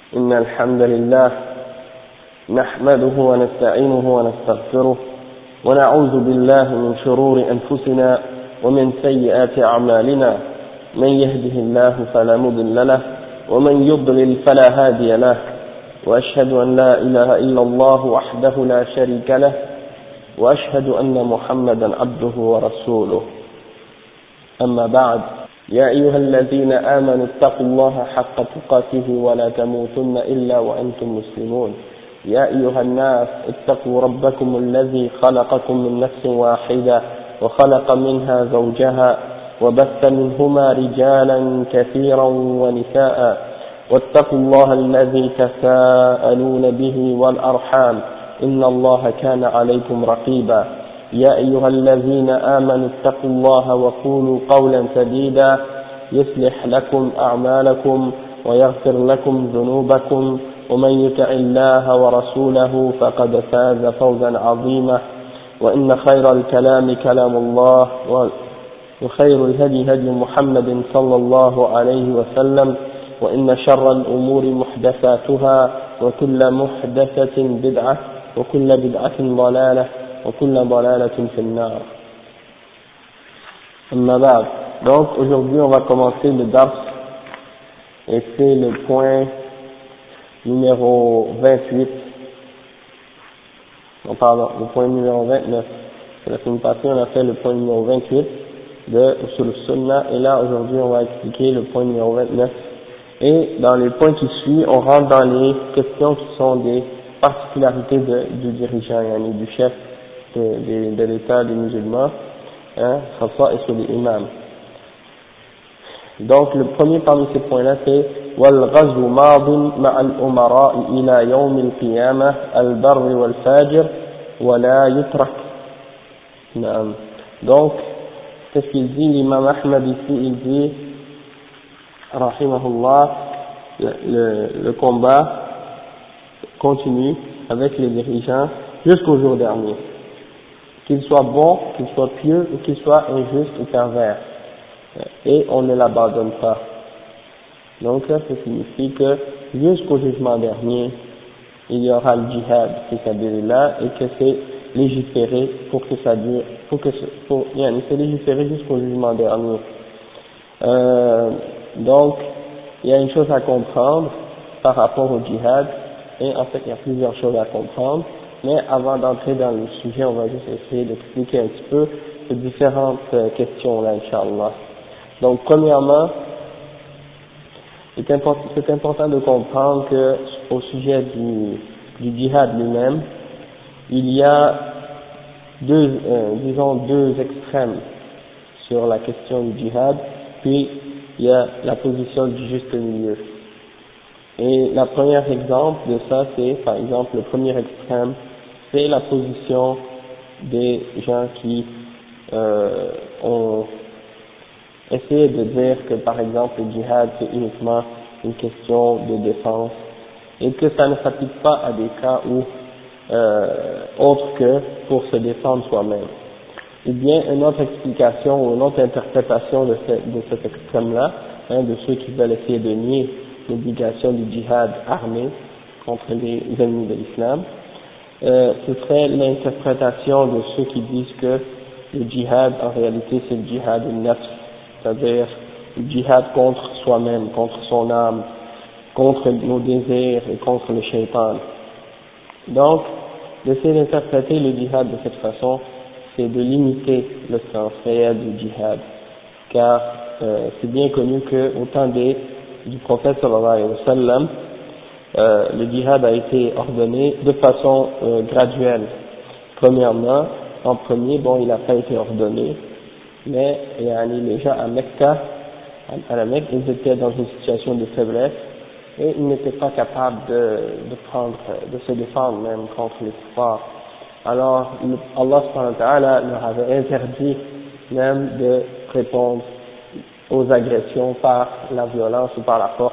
إن الحمد لله نحمده ونستعينه ونستغفره ونعوذ بالله من شرور أنفسنا ومن سيئات أعمالنا من يهده الله فلا مضل له ومن يضلل فلا هادي له وأشهد أن لا إله إلا الله وحده لا شريك له وأشهد أن محمدا عبده ورسوله أما بعد يا أيها الذين آمنوا اتقوا الله حق تقاته ولا تموتن إلا وأنتم مسلمون يا أيها الناس اتقوا ربكم الذي خلقكم من نفس واحدة وخلق منها زوجها وبث منهما رجالا كثيرا ونساء واتقوا الله الذي تساءلون به والأرحام إن الله كان عليكم رقيبا يا أيها الذين آمنوا اتقوا الله وقولوا قولا سديدا يصلح لكم أعمالكم ويغفر لكم ذنوبكم ومن يطع الله ورسوله فقد فاز فوزا عظيما وإن خير الكلام كلام الله وخير الهدي هدي محمد صلى الله عليه وسلم وإن شر الأمور محدثاتها وكل محدثة بدعة وكل بدعة ضلالة وكل ضلالة في النار. أما بعد. Donc aujourd'hui on va commencer le dars et c'est le point numéro 28, le point numéro 29. La semaine passée on a fait le point numéro 28 de sur le Sunna et là aujourd'hui on va expliquer le point numéro 29 et dans les points qui suivent on rentre dans les questions qui sont des particularités du dirigeant, du chef de l'état des musulmans, Khafa et sur les imams. Donc le premier parmi ces points-là c'est وَالْغَزْوُ مَاضٍ مَعَ الْأُمَرَاءِ إِلَى يَوْمِ الْقِيَامَةِ الْبَرِّ وَالْفَاجِرِ وَلَا يُتْرَكْ. Donc qu'est-ce qu'il dit l'imam Ahmad ici? Il dit rahimahullah, le combat continue avec les dirigeants jusqu'au jour dernier, qu'ils soient bons, qu'ils soient pieux ou qu'ils soient injustes ou pervers, et on ne l'abandonne pas. Donc ça signifie que jusqu'au jugement dernier il y aura le djihad, c'est-à-dire et que c'est légiféré pour que ça dure, c'est légiféré jusqu'au jugement dernier. Donc il y a une chose à comprendre par rapport au djihad, et en fait il y a plusieurs choses à comprendre, mais avant d'entrer dans le sujet on va juste essayer d'expliquer un petit peu les différentes questions là, Inch'Allah. Donc premièrement, c'est important de comprendre que au sujet du djihad lui-même, il y a deux extrêmes sur la question du djihad, puis il y a la position du juste milieu. Et le premier exemple de ça, c'est, par exemple, le premier extrême, c'est la position des gens qui ont essayé de dire que, par exemple, le djihad, c'est uniquement une question de défense, et que ça ne s'applique pas à des cas où, autre que pour se défendre soi-même. Eh bien, une autre explication ou une autre interprétation de cet extrême-là, de ceux qui veulent essayer de nier l'obligation du djihad armé contre les ennemis de l'islam, ce serait l'interprétation de ceux qui disent que le djihad en réalité c'est le djihad al-nafs, c'est-à-dire le djihad contre soi-même, contre son âme, contre nos désirs et contre le shaitan. Donc d'essayer d'interpréter le djihad de cette façon, c'est de limiter le sens réel du djihad, car c'est bien connu que au temps du prophète sallallahu alayhi wa sallam, le djihad a été ordonné de façon graduelle. Premièrement, en premier, il n'a pas été ordonné, mais les gens à Mecca, à la Mecque, ils étaient dans une situation de faiblesse et ils n'étaient pas capables de se défendre même contre les kuffars. Alors Allah subhanahu wa ta'ala leur avait interdit même de répondre aux agressions par la violence ou par la force.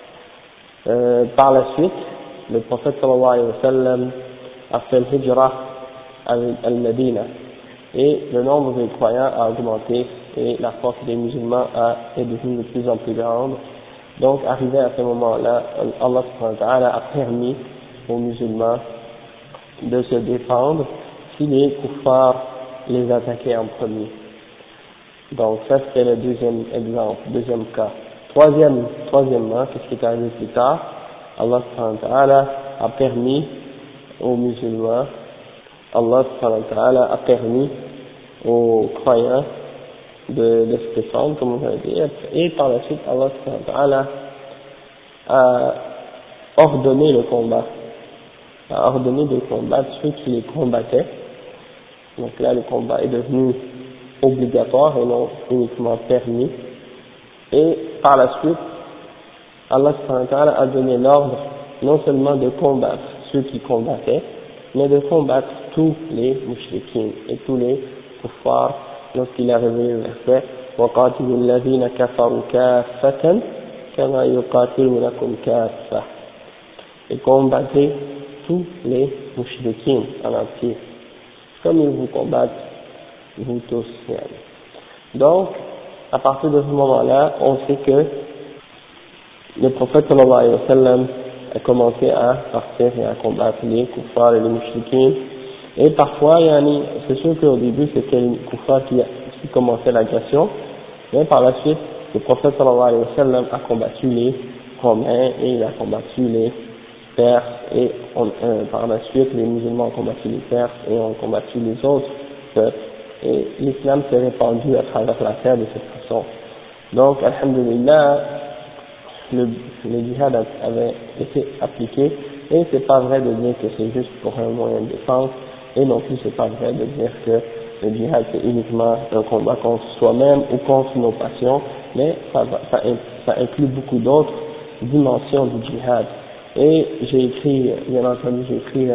Par la suite, le prophète sallallahu alayhi wa sallam a fait le hijra al-Medina et le nombre des croyants a augmenté et la force des musulmans est devenue de plus en plus grande Donc, arrivé à ce moment-là, Allah subhanahu wa ta'ala a permis aux musulmans de se défendre si les kuffars les attaquaient en premier. Donc, ça c'était le deuxième exemple, deuxième cas. Troisièmement, qu'est-ce qui est arrivé plus tard? Allah subhanahu wa ta'ala a permis aux musulmans, Allah subhanahu wa ta'ala a permis aux croyants de se défendre, comme on a dit, et par la suite, Allah subhanahu wa ta'ala a ordonné le combat, a ordonné de combattre ceux qui les combattaient. Donc là, le combat est devenu obligatoire et non uniquement permis. Et par la suite, Allah subhanahu wa ta'ala a donné l'ordre non seulement de combattre ceux qui combattaient, mais de combattre tous les mushrikines et tous les kuffars lorsqu'il a révélé le verset وَقَاتِلُوا الَّذِينَ كَفَرُوا كَافَّةً كَمَا يُقَاتِلُونَكُمْ كَافَّةً, et combattez tous les mushrikines en entier comme ils vous combattent vous tous. Donc à partir de ce moment-là, on sait que le prophète sallallahu alayhi wa sallam a commencé à partir et à combattre les kuffars et les mushrikines. Et parfois, c'est sûr qu'au début c'était les kuffars qui commençaient l'agression, mais par la suite, le prophète sallallahu alayhi wa sallam a combattu les Romains et il a combattu les Perses, et par la suite les musulmans ont combattu les Perses et ont combattu les autres peuples. Et l'islam s'est répandu à travers la terre de cette façon. Donc, alhamdulillah, le djihad avait été appliqué, et c'est pas vrai de dire que c'est juste pour un moyen de défense, et non plus c'est pas vrai de dire que le djihad c'est uniquement un combat contre soi-même ou contre nos passions, mais ça inclut beaucoup d'autres dimensions du djihad. Et j'ai écrit, bien entendu,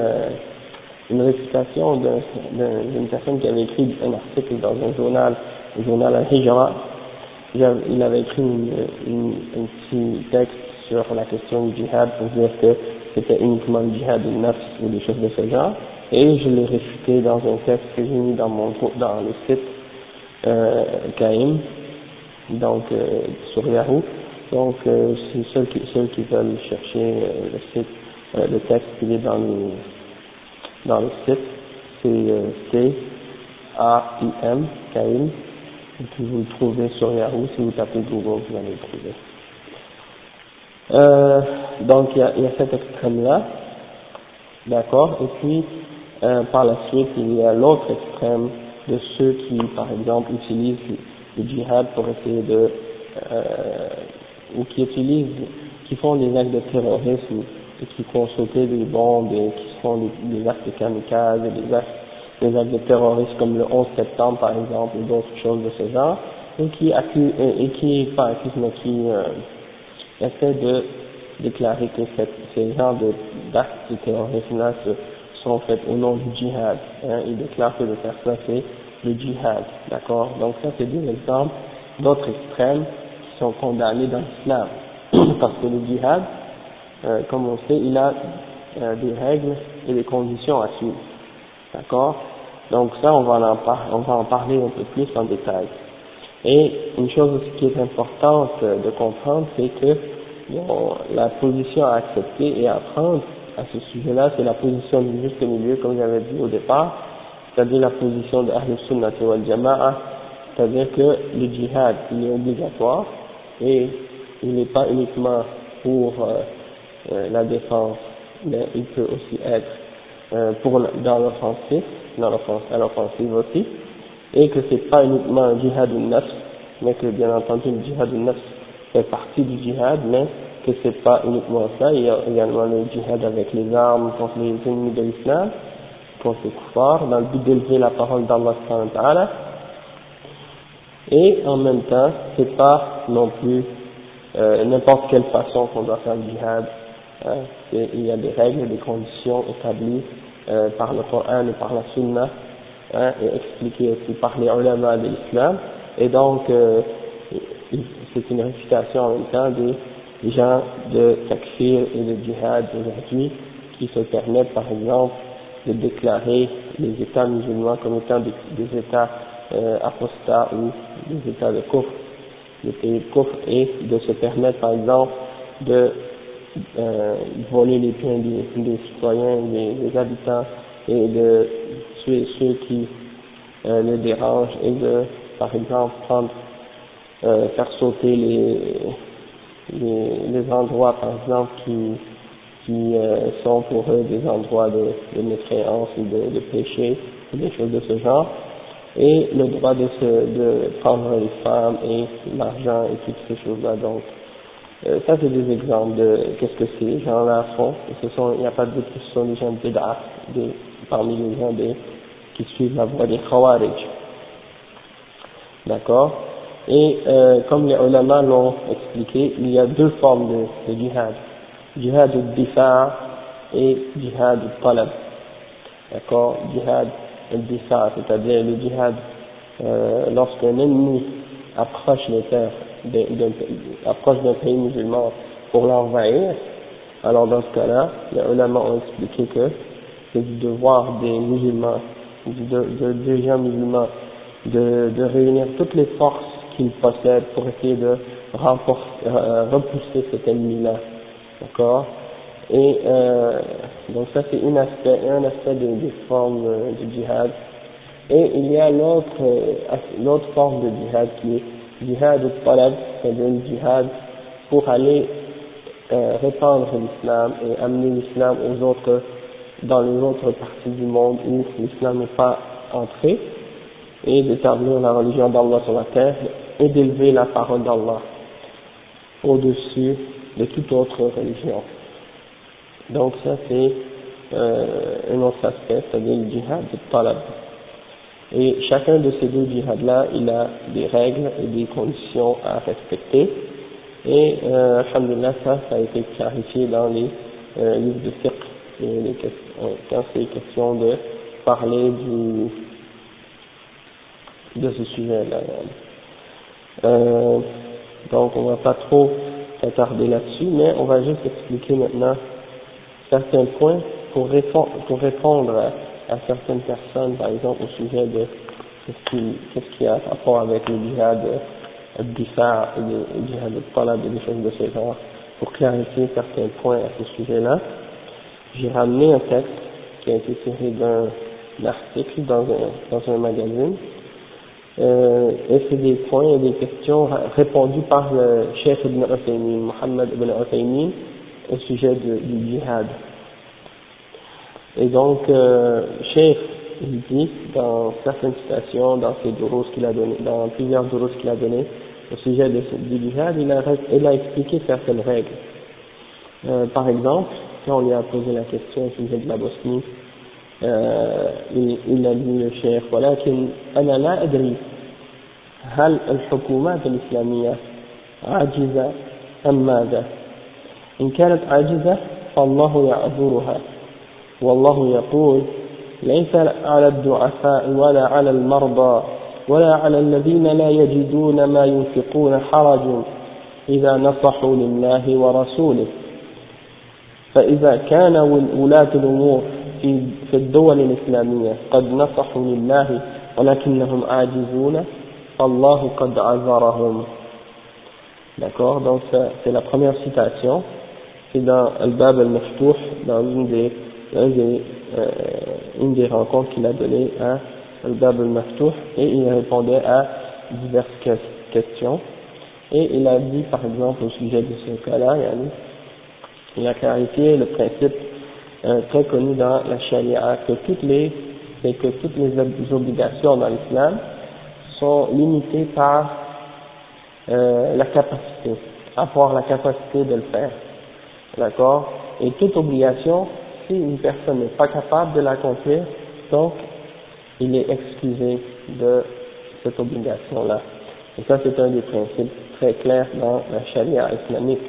une récitation d'une personne qui avait écrit un article dans un journal, le journal Al-Hijra. Il avait écrit un petit texte sur la question du djihad pour dire que c'était uniquement le djihad du nafs ou des choses de ce genre, et je l'ai réfuté dans un texte que j'ai mis dans le site Kaim, donc sur Yahoo. Donc c'est ceux qui veulent chercher le site, le texte qui est dans le site, c'est C-A-I-M, Kaim. Et puis vous le trouvez sur Yahoo, si vous tapez Google, vous allez le trouver. Donc il y a cet extrême-là, d'accord, et puis par la suite il y a l'autre extrême de ceux qui, par exemple, utilisent le djihad pour essayer ou qui font des actes de terrorisme, et qui font sauter des bombes, et qui font des actes de kamikaze, des actes de terrorisme comme le 11 septembre par exemple, ou d'autres choses de ce genre, et qui essaient de déclarer que ces genres d'actes de terrorisme-là sont faits au nom du djihad. Ils déclarent que de faire ça c'est le djihad, d'accord? Donc ça c'est des exemples d'autres extrêmes qui sont condamnés dans l'islam, parce que le djihad, comme on sait, il a des règles et des conditions à suivre, d'accord? Donc ça on va en parler un peu plus en détail. Et une chose aussi qui est importante de comprendre, c'est que la position à accepter et à prendre à ce sujet-là, c'est la position du juste milieu, comme j'avais dit au départ, c'est-à-dire la position de Ahl Sunnah wal Jama'a, c'est-à-dire que le djihad, il est obligatoire, et il n'est pas uniquement pour la défense, mais il peut aussi être dans l'offensive, à l'offensive aussi, et que c'est pas uniquement un djihad al-nafs, mais que bien entendu le djihad al-nafs fait partie du djihad, mais que c'est pas uniquement ça, il y a également le djihad avec les armes contre les ennemis de l'islam, contre les kuffars, dans le but d'élever la parole d'Allah subhanahu wa ta'ala, et en même temps, c'est pas non plus n'importe quelle façon qu'on doit faire le djihad, il y a des règles, des conditions établies par le Coran et par la Sunna, et expliquées aussi par les ulama de l'islam, et donc c'est une réfutation en même temps des gens de takfir et de djihad aujourd'hui qui se permettent par exemple de déclarer les États musulmans comme étant des États apostats ou des États de kufr. les pays de kufr, et de se permettre par exemple de voler les biens des citoyens, des habitants, et de tuer ceux qui les dérangent, et de par exemple faire sauter les endroits par exemple qui sont pour eux des endroits de mécréance ou de péché, des choses de ce genre, et le droit de prendre les femmes et l'argent et toutes ces choses-là. Donc ça c'est des exemples de qu'est-ce que ces gens-là font, et il n'y a pas de doute que ce sont des gens de bid'ah, parmi les gens qui suivent la voie des Khawarij. D'accord? Et comme les ulama l'ont expliqué, il y a deux formes de djihad. Djihad al-difa' et djihad al-talab. D'accord? Djihad al-difa', c'est-à-dire le djihad lorsqu'un ennemi approche les terres approche d'un pays musulman pour l'envahir. Alors dans ce cas-là, les ulama ont expliqué que c'est du devoir des musulmans, des gens musulmans, de réunir toutes les forces qu'ils possèdent pour essayer de repousser cet ennemi-là. D'accord? Et donc ça c'est un aspect des formes du djihad. Et il y a l'autre forme de djihad qui est djihad al-talab, c'est-à-dire le djihad pour aller répandre l'islam et amener l'islam dans les autres parties du monde où l'islam n'est pas entré, et d'établir la religion d'Allah sur la terre et d'élever la parole d'Allah au-dessus de toute autre religion. Donc ça c'est un autre aspect, c'est-à-dire le djihad al-talab. Et chacun de ces deux djihads-là, il a des règles et des conditions à respecter. Et alhamdulillah, ça a été clarifié dans les livres de fiqh, quand c'est question de parler de ce sujet-là. Donc on va pas trop s'attarder là-dessus, mais on va juste expliquer maintenant certains points pour répondre à certaines personnes, par exemple, au sujet de qu'est-ce qui a rapport avec le djihad al-difa' et le djihad al-talab et des choses de ce genre, pour clarifier certains points à ce sujet-là. J'ai ramené un texte qui a été tiré d'un article dans un magazine, et c'est des points et des questions répondues par le Cheikh Ibn Uthaymin, Mohammed Ibn Uthaymin, au sujet du djihad. Et donc, Cheikh, il dit, dans certaines citations, dans ses durus qu'il a donné, dans plusieurs durus qu'il a donné, au sujet du djihad, il a expliqué certaines règles. Par exemple, quand on lui a posé la question au sujet de la Bosnie, il a dit le Cheikh, ولكن أنا لا أدري هل الحكومات الإسلامية عاجزة أم ماذا؟ إن كانت عاجزة فالله يعذرها، والله يقول ليس على الضعفاء ولا على المرضى ولا على الذين لا يجدون ما ينفقون حرج إذا نصحوا لله ورسوله، فإذا كان ولاة الأمور في الدول الإسلامية قد نصحوا لله ولكنهم عاجزون فالله قد عذرهم. D'accord, donc ça, c'est la première citation, c'est dans Al-Bab al-Maftuh, dans une des rencontres qu'il a données à Al-Bab al-Maftuh, et il répondait à diverses questions, et il a dit par exemple au sujet de ce cas-là, il a clarifié le principe très connu dans la charia, que toutes les obligations dans l'islam sont limitées par la capacité, avoir la capacité de le faire, d'accord, et toute obligation, si une personne n'est pas capable de l'accomplir, donc il est excusé de cette obligation-là. Et ça c'est un des principes très clairs dans la charia islamique.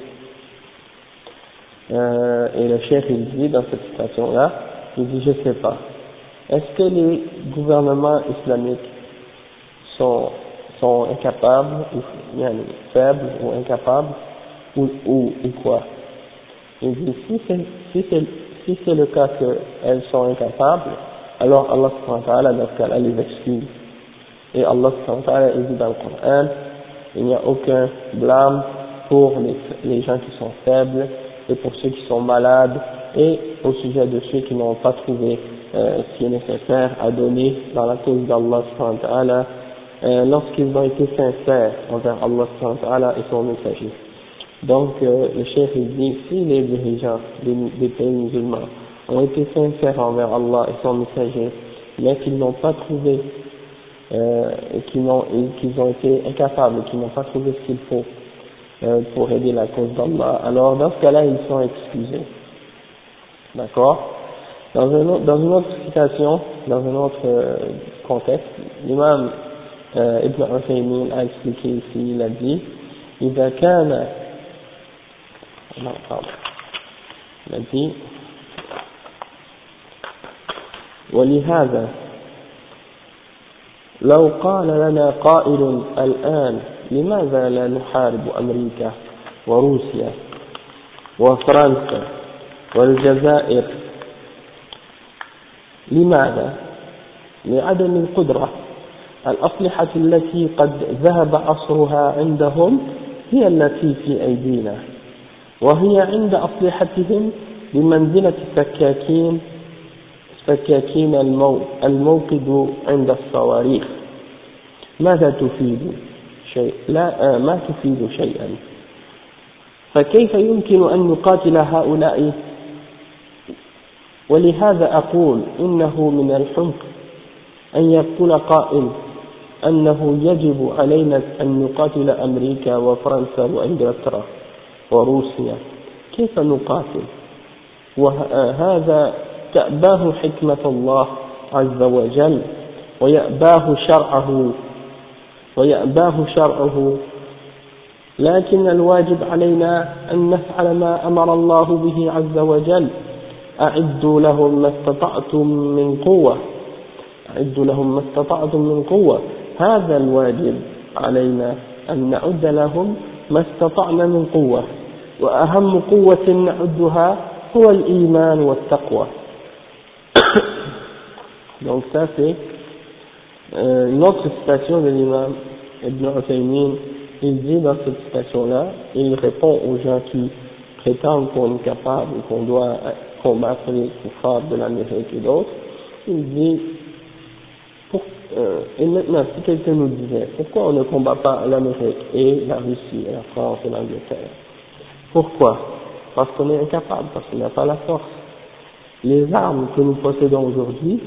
Et le cheikh il dit dans cette citation-là, il dit je sais pas, est-ce que les gouvernements islamiques sont incapables, ou faibles ou incapables, ou quoi? Il dit si c'est le cas qu'elles sont incapables, alors Allah subhanahu wa ta'ala dans ce cas-là les excuse. Et Allah subhanahu wa ta'ala il dit dans le Coran il n'y a aucun blâme pour les gens qui sont faibles et pour ceux qui sont malades et au sujet de ceux qui n'ont pas trouvé ce qui est nécessaire à donner dans la cause d'Allah subhanahu wa ta'ala lorsqu'ils ont été sincères envers Allah subhanahu wa ta'ala et son messager. Donc le cheikh il dit, si les dirigeants des pays musulmans ont été sincères envers Allah et son messager, mais qu'ils n'ont pas trouvé et qu'ils ont été incapables, qu'ils n'ont pas trouvé ce qu'il faut pour aider la cause d'Allah, alors dans ce cas-là ils sont excusés. D'accord? Dans une autre citation, dans un autre contexte, l'imam Ibn Uthaymin a expliqué ici, il a dit إذا كان il a dit ولهذا لو قال لنا قائل الآن لماذا لا نحارب أمريكا وروسيا وفرنسا والجزائر لماذا؟ لعدم القدرة. الأسلحة التي قد ذهب عصرها عندهم هي التي في أيدينا، وهي عند أسلحتهم بمنزلة سكاكين الموقد عند الصواريخ. ماذا تفيد؟ شيء لا، ما تفيد شيئا. فكيف يمكن أن نقاتل هؤلاء؟ ولهذا أقول إنه من الحمق أن يقول قائل أنه يجب علينا أن نقاتل أمريكا وفرنسا وإنجلترا وروسيا. كيف نقاتل؟ وهذا تأباه حكمة الله عز وجل ويأباه شرعه، لكن الواجب علينا أن نفعل ما أمر الله به عز وجل. أعدوا لهم ما استطعتم من قوة. هذا الواجب علينا أن نعد لهم ما استطعنا من قوة، وأهم قوة نعدها هو الإيمان والتقوى. Donc ça c'est une autre citation de l'imam Ibn Uthaymin. Il dit dans cette citation-là, il répond aux gens qui prétendent qu'on est capable et qu'on doit combattre les kuffars de l'Amérique et d'autres. Il dit, et maintenant si quelqu'un nous disait, pourquoi on ne combat pas l'Amérique et la Russie et la France et l'Angleterre? Pourquoi? Parce qu'on est incapable, parce qu'on n'a pas la force. Les armes que nous possédons aujourd'hui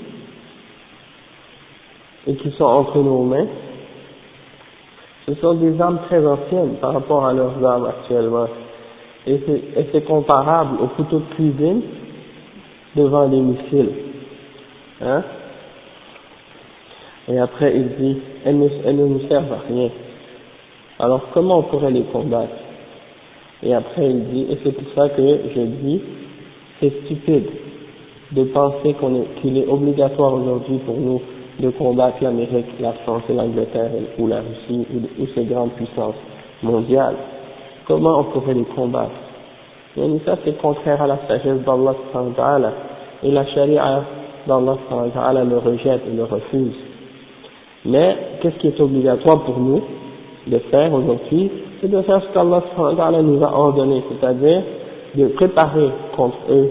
et qui sont entre nos mains, ce sont des armes très anciennes par rapport à leurs armes actuellement. Et c'est comparable au couteau de cuisine devant les missiles. Hein? Et après il dit, elles ne nous servent à rien. Alors comment on pourrait les combattre? Et après il dit, et c'est pour ça que je dis, c'est stupide de penser qu'il est obligatoire aujourd'hui pour nous de combattre l'Amérique, la France et l'Angleterre ou la Russie ou ces grandes puissances mondiales. Comment on pourrait les combattre? Et ça c'est contraire à la sagesse d'Allah subhanahu wa ta'ala, et la charia d'Allah subhanahu wa ta'ala le rejette et le refuse. Mais qu'est-ce qui est obligatoire pour nous de faire aujourd'hui? C'est de faire ce qu'Allah subhanahu wa ta'ala nous a ordonné, c'est-à-dire de préparer contre eux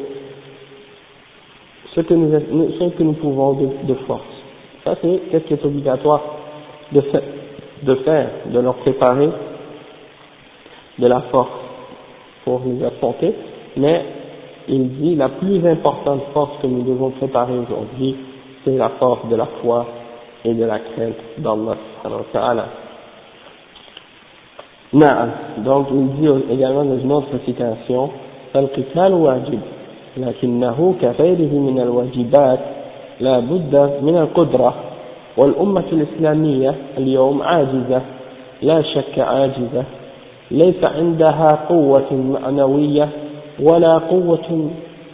ce que nous pouvons de force. Ça c'est qu'est-ce qui est obligatoire de faire, de leur préparer de la force pour nous affronter. Mais il dit la plus importante force que nous devons préparer aujourd'hui, c'est la force de la foi et de la crainte d'Allah subhanahu wa ta'ala. Donc il dit également dans une autre citation, فالقتال واجب لكنه كغيره من الواجبات لا بد من القدرة، والأمة الإسلامية اليوم عاجزة، لا شك عاجزة، ليس عندها قوة معنوية ولا قوة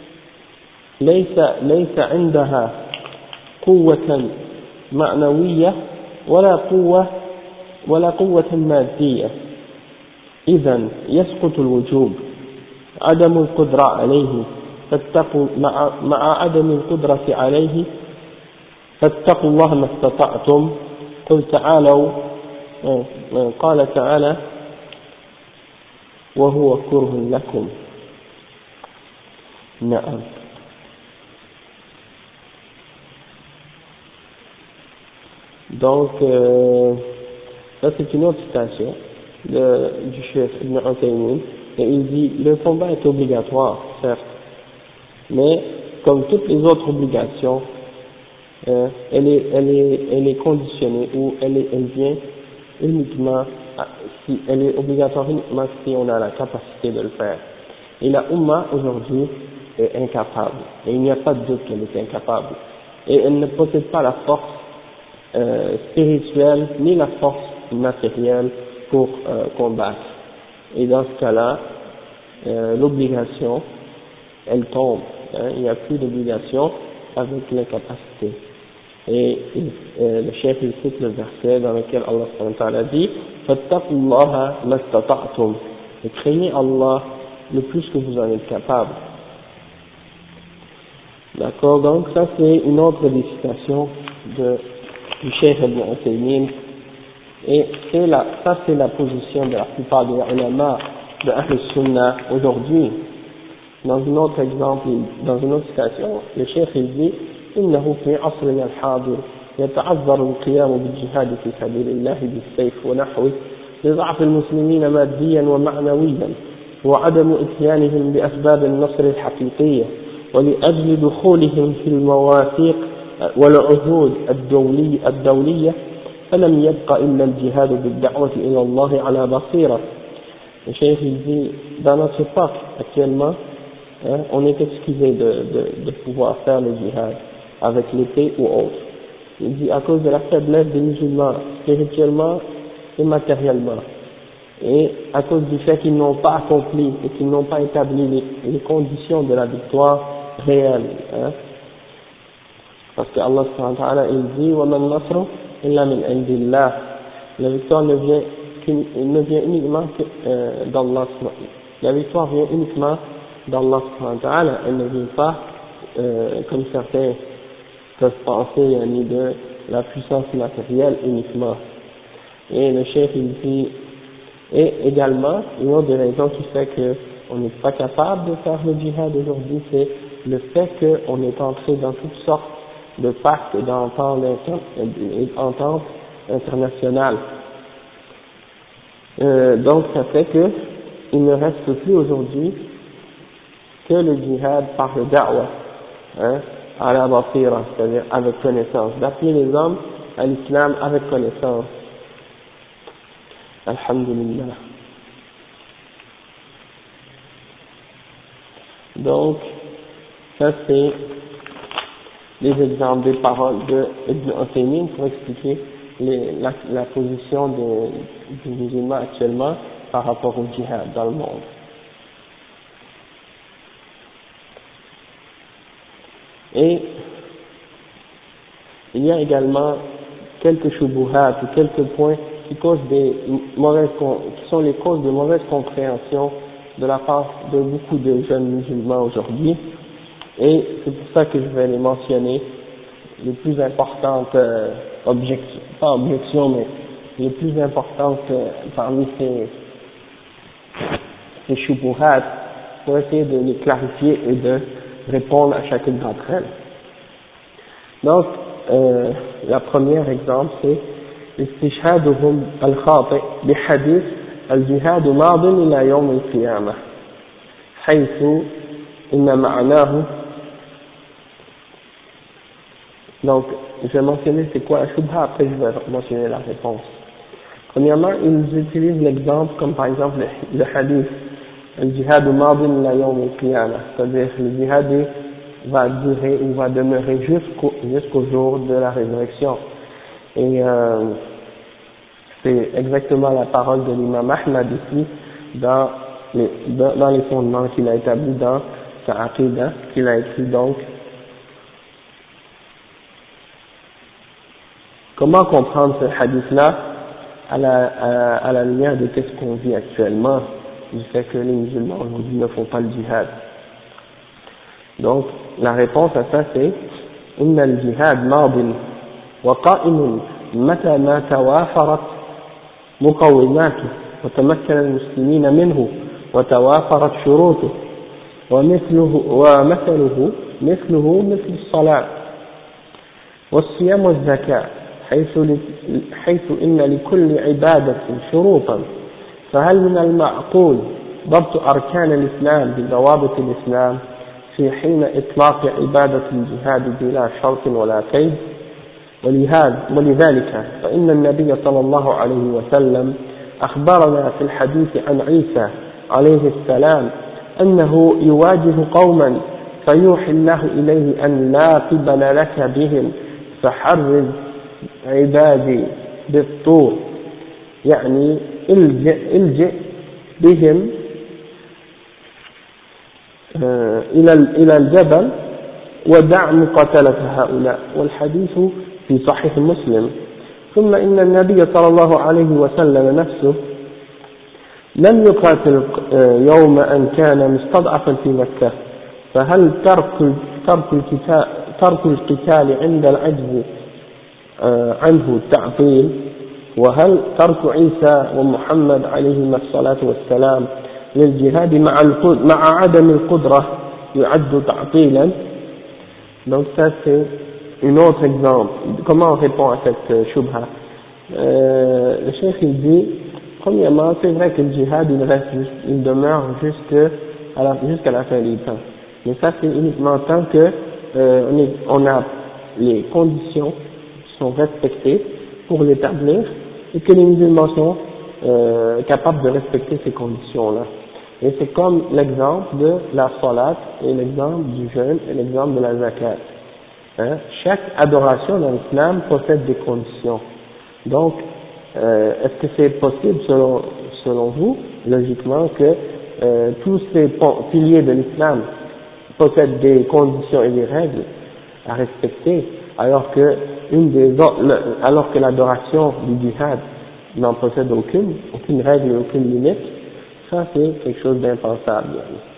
ليس عندها قوة معنوية ولا قوة مادية. إذن يسقط الوجوب عدم القدرة عليه، مع عدم القدرة عليه فاتقوا الله ما استطعتم. قل تعالوا قال تعالى وهو كره لكم. نعم. Donc, ça c'est une autre citation du chef Ibn Uthaymin, et il dit le combat est obligatoire, certes, mais comme toutes les autres obligations, elle est conditionnée, ou elle vient uniquement, si elle est obligatoire uniquement si on a la capacité de le faire. Et la Ummah aujourd'hui est incapable, et il n'y a pas de doute qu'elle est incapable, et elle ne possède pas la force spirituelle ni la force matérielle pour combattre. Et dans ce cas-là, l'obligation, elle tombe, il n'y a plus d'obligation avec l'incapacité. Et le chef il cite le verset dans lequel Allah subhanahu wa ta'ala dit fattaqullaha mastata'tum, et craignez Allah le plus que vous en êtes capable. D'accord, donc ça c'est une autre des citations du Cheikh Ibn Uthaymin, et ça c'est la position de la plupart des ulama de Ahl Sunnah aujourd'hui. Dans un autre exemple, dans une autre citation, le Cheikh il dit إنه في عصرنا الحاضر يتعذر القيام بالجهاد في سبيل الله بالسيف ونحوه لضعف المسلمين ماديا ومعنويا وعدم إتيانهم بأسباب النصر الحقيقية ولأجل دخولهم في المواثيق والعهود الدولية فلم يبق إلا الجهاد بالدعوة إلى الله على بصيرة. Le Cheikh il dit dans notre époque actuellement, on est excusé de pouvoir faire le jihad avec l'épée ou autre. Il dit à cause de la faiblesse des musulmans spirituellement et matériellement, et à cause du fait qu'ils n'ont pas accompli et qu'ils n'ont pas établi les conditions de la victoire réelle, parce que Allah subhanahu wa ta'ala il dit wa man nasru illa min indillah, la victoire ne vient uniquement d'Allah, la victoire vient uniquement d'Allah subhanahu wa ta'ala, elle ne vient pas comme certains peuvent penser ni de la puissance matérielle uniquement. Et le chef il dit, et également une autre des raisons qui fait qu'on n'est pas capable de faire le djihad aujourd'hui, c'est le fait qu'on est entré dans toutes sortes de pactes et d'ententes internationales. Donc ça fait que il ne reste plus aujourd'hui que le djihad par le da'wah, à la basira, c'est-à-dire avec connaissance, d'appeler les hommes à l'islam avec connaissance. Alhamdulillah. Donc, ça c'est les exemples des paroles de Ibn Uthaymin pour expliquer la position des musulmans actuellement par rapport au djihad dans le monde. Et il y a également quelques shubuhat ou quelques points qui sont les causes de mauvaise compréhension de la part de beaucoup de jeunes musulmans aujourd'hui, et c'est pour ça que je vais les mentionner, les plus importantes objections, mais les plus importantes parmi ces shubuhat, pour essayer de les clarifier et de répondre à chacune d'entre elles. Donc, la première exemple, c'est استشهادهم الخاطئ بحديث الجهاد ماض إلى يوم القيامة حيث إن معناه. Donc, je vais mentionner c'est quoi un shubha, après je vais mentionner la réponse. Premièrement, ils utilisent l'exemple comme par exemple le hadith الجهاد ماض إلى يوم القيامة, c'est-à-dire le jihad va durer ou va demeurer jusqu'au jour de la résurrection. Et c'est exactement la parole de l'imam Ahmad ici dans les fondements qu'il a établis dans sa aqidah, qu'il a écrit donc. Comment comprendre ce hadith-là à la lumière de ce qu'on vit actuellement, du fait que les musulmans aujourd'hui ne font pas le djihad? Donc, la réponse à ça c'est إن الجهاد ماض وقائم متى ما توافرت مقوماته وتمكن المسلمين منه وتوافرت شروطه ومثله مثل الصلاة والصيام والزكاة حيث إن لكل عبادة شروطا، فهل من المعقول ضبط أركان الإسلام بضوابط الإسلام في حين إطلاق عبادة الجهاد بلا شرط ولا قيد؟ ولذلك فإن النبي صلى الله عليه وسلم أخبرنا في الحديث عن عيسى عليه السلام أنه يواجه قوما فيوحي الله إليه أن لا قبل لك بهم فحرز عبادي بالطور، يعني الجئ بهم إلى الجبل ودع مقاتلة هؤلاء، والحديث في صحيح مسلم. ثم إن النبي صلى الله عليه وسلم نفسه لم يقاتل يوم أن كان مستضعفا في مكة، فهل ترك القتال عند العجز عنه تعطيل؟ وهل ترك عيسى ومحمد عليهما الصلاة والسلام للجهاد مع عدم القدرة يعد تعطيلا؟ Donc ça c'est un autre exemple. Comment on répond à cette shubha? Le cheikh il dit, premièrement, c'est vrai que le djihad il demeure jusqu'à la fin du temps. Mais ça c'est uniquement tant que on a les conditions qui sont respectées pour l'établir et que les musulmans sont capables de respecter ces conditions-là. Et c'est comme l'exemple de la salat et l'exemple du jeûne et l'exemple de la zakat. Chaque adoration dans l'islam possède des conditions. Donc, est-ce que c'est possible selon vous, logiquement, que tous ces piliers de l'islam possèdent des conditions et des règles à respecter, alors que l'adoration du djihad n'en possède aucune règle et aucune limite? Ça c'est quelque chose d'impensable.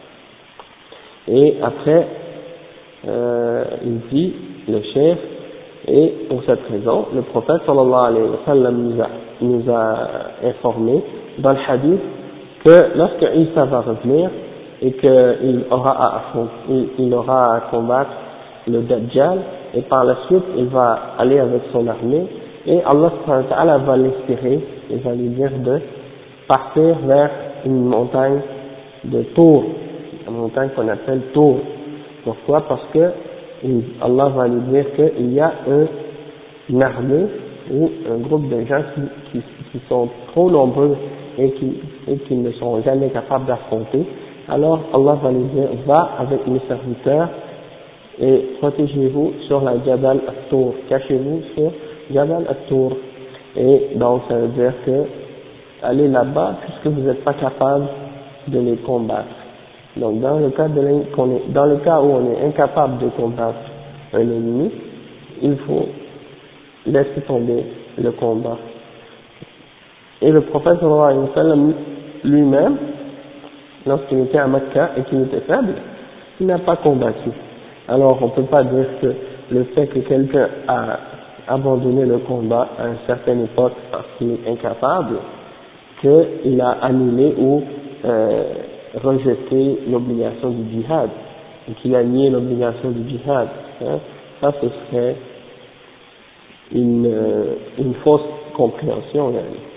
Et après, il dit, le chef, et pour cette raison, le prophète sallallahu alayhi wa sallam nous a informé dans le hadith que lorsque Isa va revenir et qu'il aura à combattre le Dajjal, et par la suite il va aller avec son armée, et Allah subhanahu wa ta'ala va l'inspirer, il va lui dire de partir vers une montagne de Tour, une montagne qu'on appelle Tour. Pourquoi? Parce que Allah va lui dire qu'il y a une armée ou un groupe de gens qui sont trop nombreux et qui ne sont jamais capables d'affronter. Alors Allah va lui dire, va avec mes serviteurs et protégez-vous sur la Jabal At-Tour, cachez-vous sur Jabal At-Tour. Et donc ça veut dire que allez là-bas puisque vous n'êtes pas capable de les combattre. Donc dans le cas où on est incapable de combattre un ennemi, il faut laisser tomber le combat. Et le prophète sallallahu alayhi wa sallam lui-même, lorsqu'il était à Mecca et qu'il était faible, il n'a pas combattu. Alors on ne peut pas dire que le fait que quelqu'un a abandonné le combat à une certaine époque parce qu'il est incapable, qu'il a annulé ou rejeté l'obligation du djihad, et qu'il a nié l'obligation du djihad. Ça ce serait une fausse compréhension.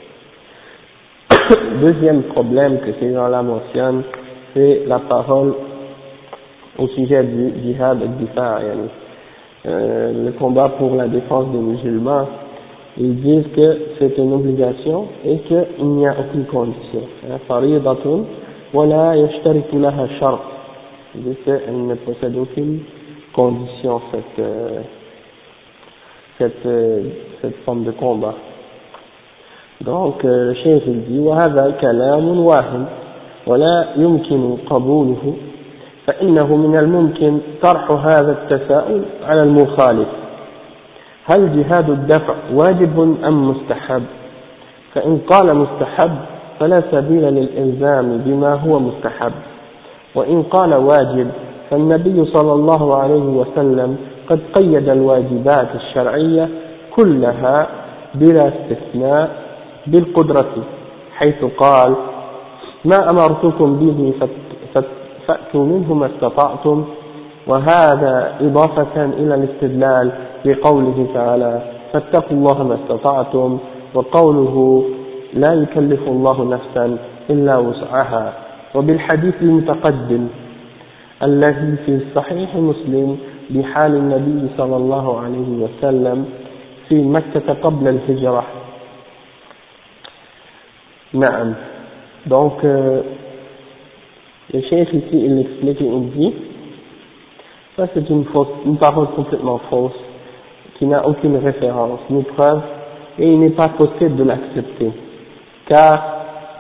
Deuxième problème que ces gens-là mentionnent, c'est la parole au sujet du djihad al-difa', le combat pour la défense des musulmans. Ils disent que c'est une obligation et qu'il n'y a aucune condition. Faridatun wala yashtaritu laha shart. Ils disent qu'elle ne possède aucune condition, cette forme de combat. Donc le cheikh il dit وهذا كلام واحد ولا يمكن قبوله فإنه من الممكن طرح هذا التساؤل على المخالف: هل جهاد الدفع واجب أم مستحب؟ فإن قال مستحب فلا سبيل للإلزام بما هو مستحب، وإن قال واجب فالنبي صلى الله عليه وسلم قد قيد الواجبات الشرعية كلها بلا استثناء بالقدرة حيث قال ما أمرتكم به فأتوا منه ما استطعتم، وهذا إضافة إلى الاستدلال بقوله تعالى فاتقوا الله ما استطعتم، وقوله لا يكلف الله نفسا إلا وسعها. وبالحديث المتقدم الذي في صحيح مسلم بحال النبي صلى الله عليه وسلم في مكة قبل الهجرة. نعم. Donc le chef ici il explique et il dit ça c'est une parole complètement fausse qui n'a aucune référence ni preuve, et il n'est pas possible de l'accepter, car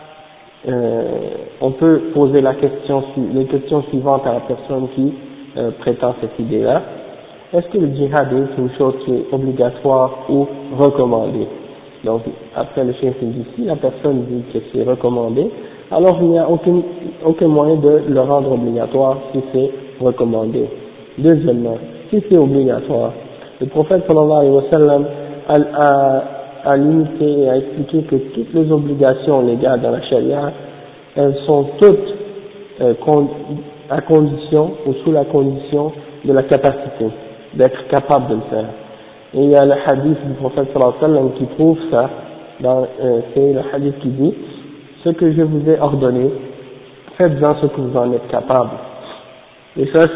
on peut poser les questions suivantes à la personne qui prétend cette idée-là. Est-ce que le djihad est une chose qui est obligatoire ou recommandée? Donc après le chef dit si la personne dit que c'est recommandé, alors il n'y a aucun moyen de le rendre obligatoire si c'est recommandé. Deuxièmement, si c'est obligatoire, le prophète sallallahu alayhi wa sallam a limité et a expliqué que toutes les obligations légales dans la charia, elles sont toutes à condition ou sous la condition de la capacité, d'être capable de le faire. Et il y a le hadith du prophète sallallahu alayhi wa sallam qui prouve ça, c'est le hadith qui dit ce que je vous ai ordonné, faites-en ce que vous en êtes capable. Et ça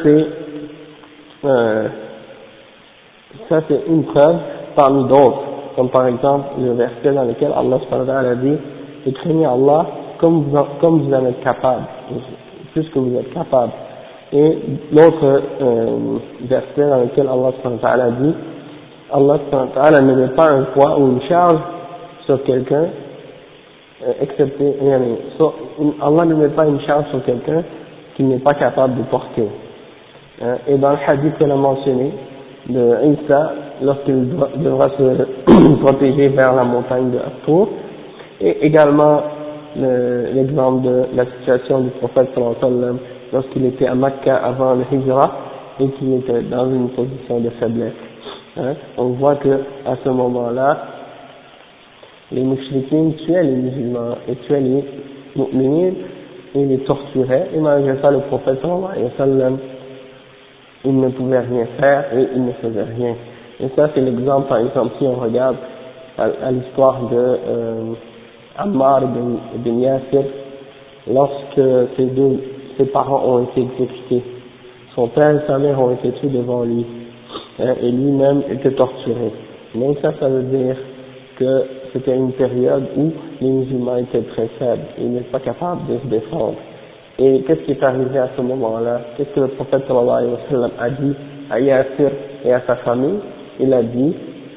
c'est une preuve parmi d'autres, comme par exemple le verset dans lequel Allah subhanahu wa ta'ala dit et craignez Allah comme vous en êtes capable, plus que vous êtes capable. Et l'autre verset dans lequel Allah subhanahu wa ta'ala dit Allah subhanahu wa ta'ala ne met pas un poids ou une charge sur quelqu'un excepté Allah ne met pas une charge sur quelqu'un qui n'est pas capable de porter. Et dans le hadith qu'on a mentionné de Isa, lorsqu'il devra se protéger vers la montagne de Tour, et également l'exemple de la situation du prophète sallallahu alayhi wa sallam lorsqu'il était à Mecca avant le Hijra et qu'il était dans une position de faiblesse. On voit que à ce moment-là, les mouchriquins tuaient les musulmans et tuaient les mu'minines et les torturaient, et malgré ça le prophète sallallahu alayhi wa sallam il ne pouvait rien faire et il ne faisait rien. Et ça c'est l'exemple, par exemple, si on regarde à l'histoire de Ammar bin Yasir, lorsque ses parents ont été exécutés, son père et sa mère ont été tués devant lui, et lui-même était torturé. Donc ça veut dire que c'était une période où les musulmans étaient très faibles, ils n'étaient pas capables de se défendre. Et qu'est-ce qui est arrivé à ce moment-là? Qu'est-ce que le prophète sallallahu alayhi wa sallam a dit à Yasir et à sa famille? Il a dit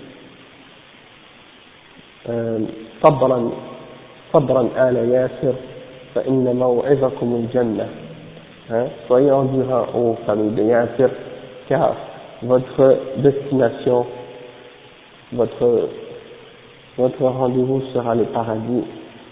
صبرا آل ياسر فإن موعظكم الجنة. Soyez endurants aux familles de Yasir, car votre destination, votre rendez-vous sera le paradis.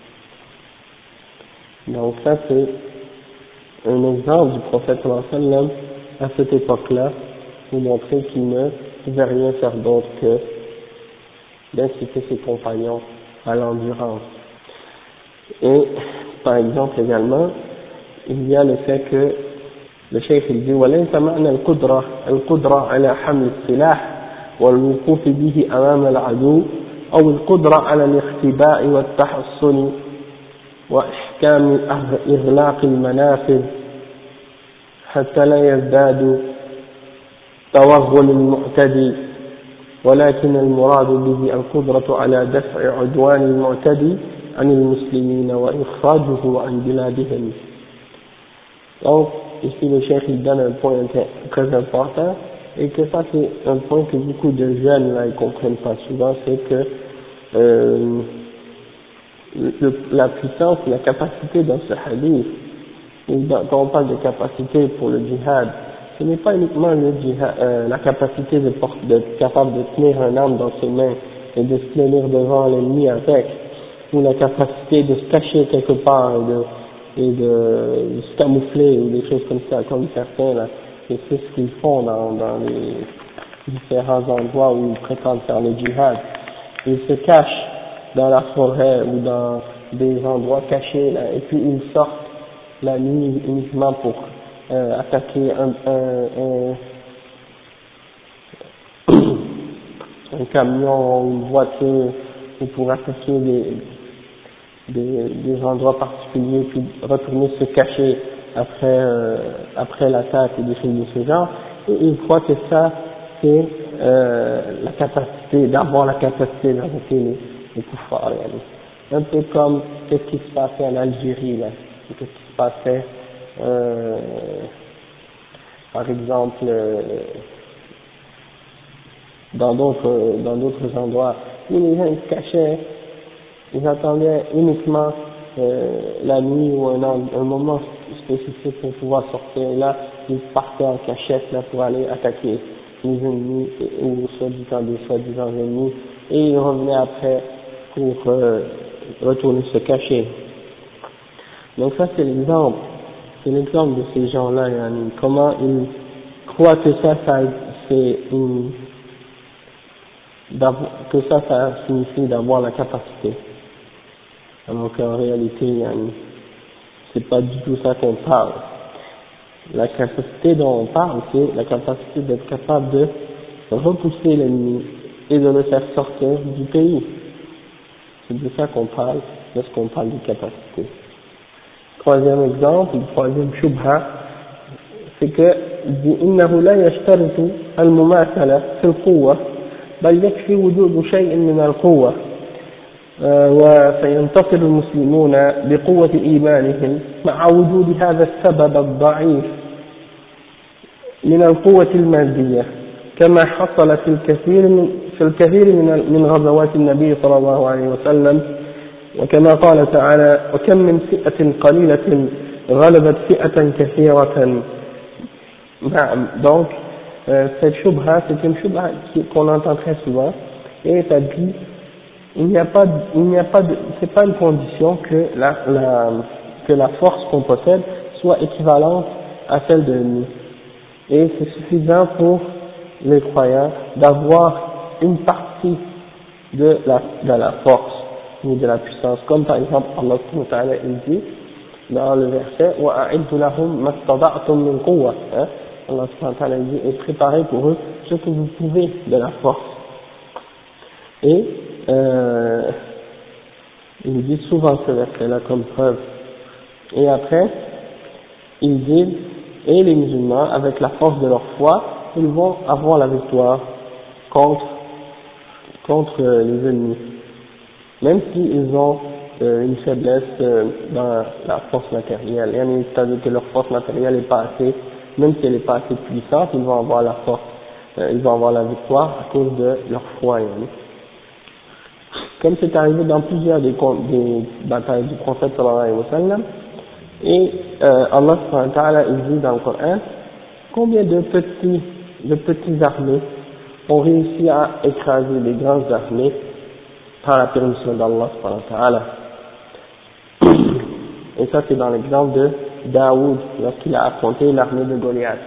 Donc ça c'est un exemple du prophète sallallahu alayhi wa sallam à cette époque-là, pour montrer qu'il ne pouvait rien faire d'autre que d'inciter ses compagnons à l'endurance. Et par exemple également, il y a le fait que le cheikh il dit وَلَيْسَ مَعْنَى الْقُدْرَةِ عَلَى حَمْلِ السِّلَاحِ وَالْوُقُوفِ بِهِ أَمَامَ الْعَدُوِّ أو القدرة على الاختباء والتحصن وإحكام إغلاق المنافذ حتى لا يزداد توغل المعتدي، ولكن المراد به القدرة على دفع عدوان المعتدي عن المسلمين وإخراجه عن بلادهم. Donc ici le cheikh il donne un point très important, et que ça c'est un point que beaucoup de jeunes là ils comprennent pas souvent, c'est que la puissance, la capacité dans ce hadith, quand on parle de capacité pour le djihad, ce n'est pas uniquement le djihad, la capacité d'être capable de tenir un arme dans ses mains et de se tenir devant l'ennemi avec, ou la capacité de se cacher quelque part et de se camoufler ou des choses comme ça, comme certains là, et c'est ce qu'ils font dans les différents endroits où ils prétendent faire le djihad. Ils se cachent dans la forêt ou dans des endroits cachés, là, et puis ils sortent la nuit uniquement pour attaquer un camion ou une voiture, ou pour attaquer des endroits particuliers, puis retourner se cacher après l'attaque et des choses de ce genre. Et ils croient que ça, c'est la capacité, d'avoir la capacité d'arrêter les koufars. Un peu comme ce qui se passait en Algérie, là, ce qui se passait, par exemple, dans d'autres endroits où les gens se cachaient, ils attendaient uniquement la nuit ou un moment spécifique pour pouvoir sortir. Là, ils partaient en cachette là pour aller attaquer les ennemis ou soi-disant ennemis, et ils revenaient après pour retourner se cacher. Donc ça c'est l'exemple de ces gens-là, comment ils croient que ça signifie d'avoir la capacité. Alors qu'en réalité, c'est pas du tout ça qu'on parle. La capacité dont on parle, c'est la capacité d'être capable de repousser l'ennemi et de le faire sortir du pays. C'est de ça qu'on parle, lorsqu'on parle de capacité. Troisième exemple, le troisième shubha, c'est que إنه لا يشترط المماثلة في القوة بل يكفي وجود شيء من القوة وسينتصر المسلمون بقوة إيمانهم مع وجود هذا السبب الضعيف من القوة المادية كما حصل في الكثير من غزوات النبي صلى الله عليه وسلم وكما قال تعالى وكم من فئة قليلة غلبت فئة كثيرة. Donc cette shubha, c'est une shubha qu'on entend très souvent, et ça dit c'est pas une condition que la force qu'on possède soit équivalente à celle de l'ennemi. Et c'est suffisant pour les croyants d'avoir une partie de la force ou de la puissance, comme par exemple Allah subhanahu wa ta'ala il dit dans le verset وَأَعِدُّ لَهُمْ مَا اسْتَطَعْتُم مِّن قُوَّةٍ. Allah subhanahu wa ta'ala dit et préparez pour eux ce que vous pouvez de la force. Et il dit souvent ce verset-là comme preuve. Et après, il dit, et les musulmans, avec la force de leur foi, ils vont avoir la victoire contre les ennemis. Même s'ils ont une faiblesse dans la force matérielle, c'est-à-dire que leur force matérielle n'est pas assez, même si elle n'est pas assez puissante, ils vont avoir la force, ils vont avoir la victoire à cause de leur foi. Comme c'est arrivé dans plusieurs des batailles du prophète sallallahu alayhi wa sallam, et Allah subhanahu wa ta'ala il dit dans le Coran combien de petites armées ont réussi à écraser les grandes armées par la permission d'Allah subhanahu wa ta'ala. Et ça c'est dans l'exemple de Daoud lorsqu'il a affronté l'armée de Goliath.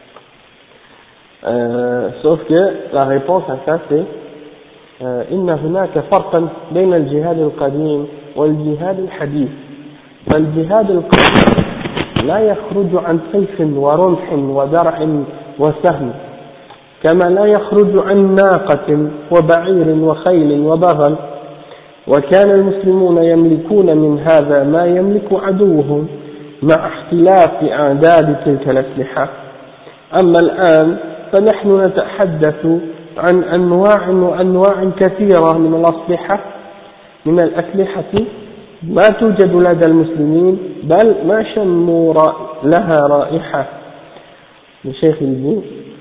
Sauf que la réponse à ça c'est إن هناك فرقا بين الجهاد القديم والجهاد الحديث فالجهاد القديم لا يخرج عن سيف ورمح ودرع وسهم كما لا يخرج عن ناقة وبعير وخيل وبغل وكان المسلمون يملكون من هذا ما يملك عدوهم مع اختلاف أعداد تلك الأسلحة أما الآن فنحن نتحدث عن أنواع كثيرة من الأسلحة ما توجد لدى المسلمين بل ما شموا لها رائحة. Le cheikh il dit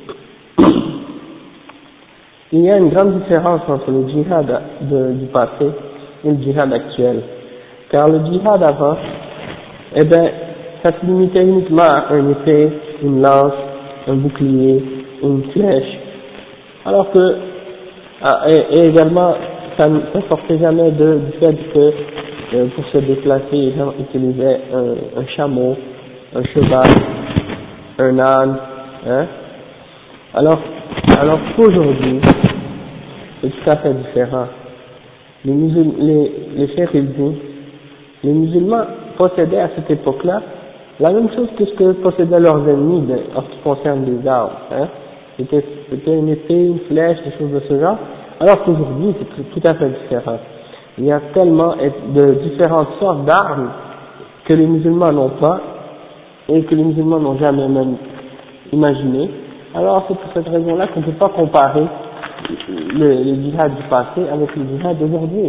il y a une grande différence entre le djihad du passé et le djihad actuel, car le djihad avant, eh ben, ça se limitait uniquement à un épée, une lance, un bouclier, une flèche. Alors que, et également, ça ne sortait jamais du fait que pour se déplacer, les gens utilisaient un chameau, un cheval, un âne, hein. Alors qu'aujourd'hui, c'est tout à fait différent. les chefs, ils disent, les musulmans possédaient à cette époque-là la même chose que ce que possédaient leurs ennemis en ce qui concerne les armes. Hein. C'était une épée, une flèche, des choses de ce genre. Alors qu'aujourd'hui, c'est tout à fait différent. Il y a tellement de différentes sortes d'armes que les musulmans n'ont pas et que les musulmans n'ont jamais même imaginé. Alors c'est pour cette raison-là qu'on ne peut pas comparer le djihad du passé avec le djihad d'aujourd'hui.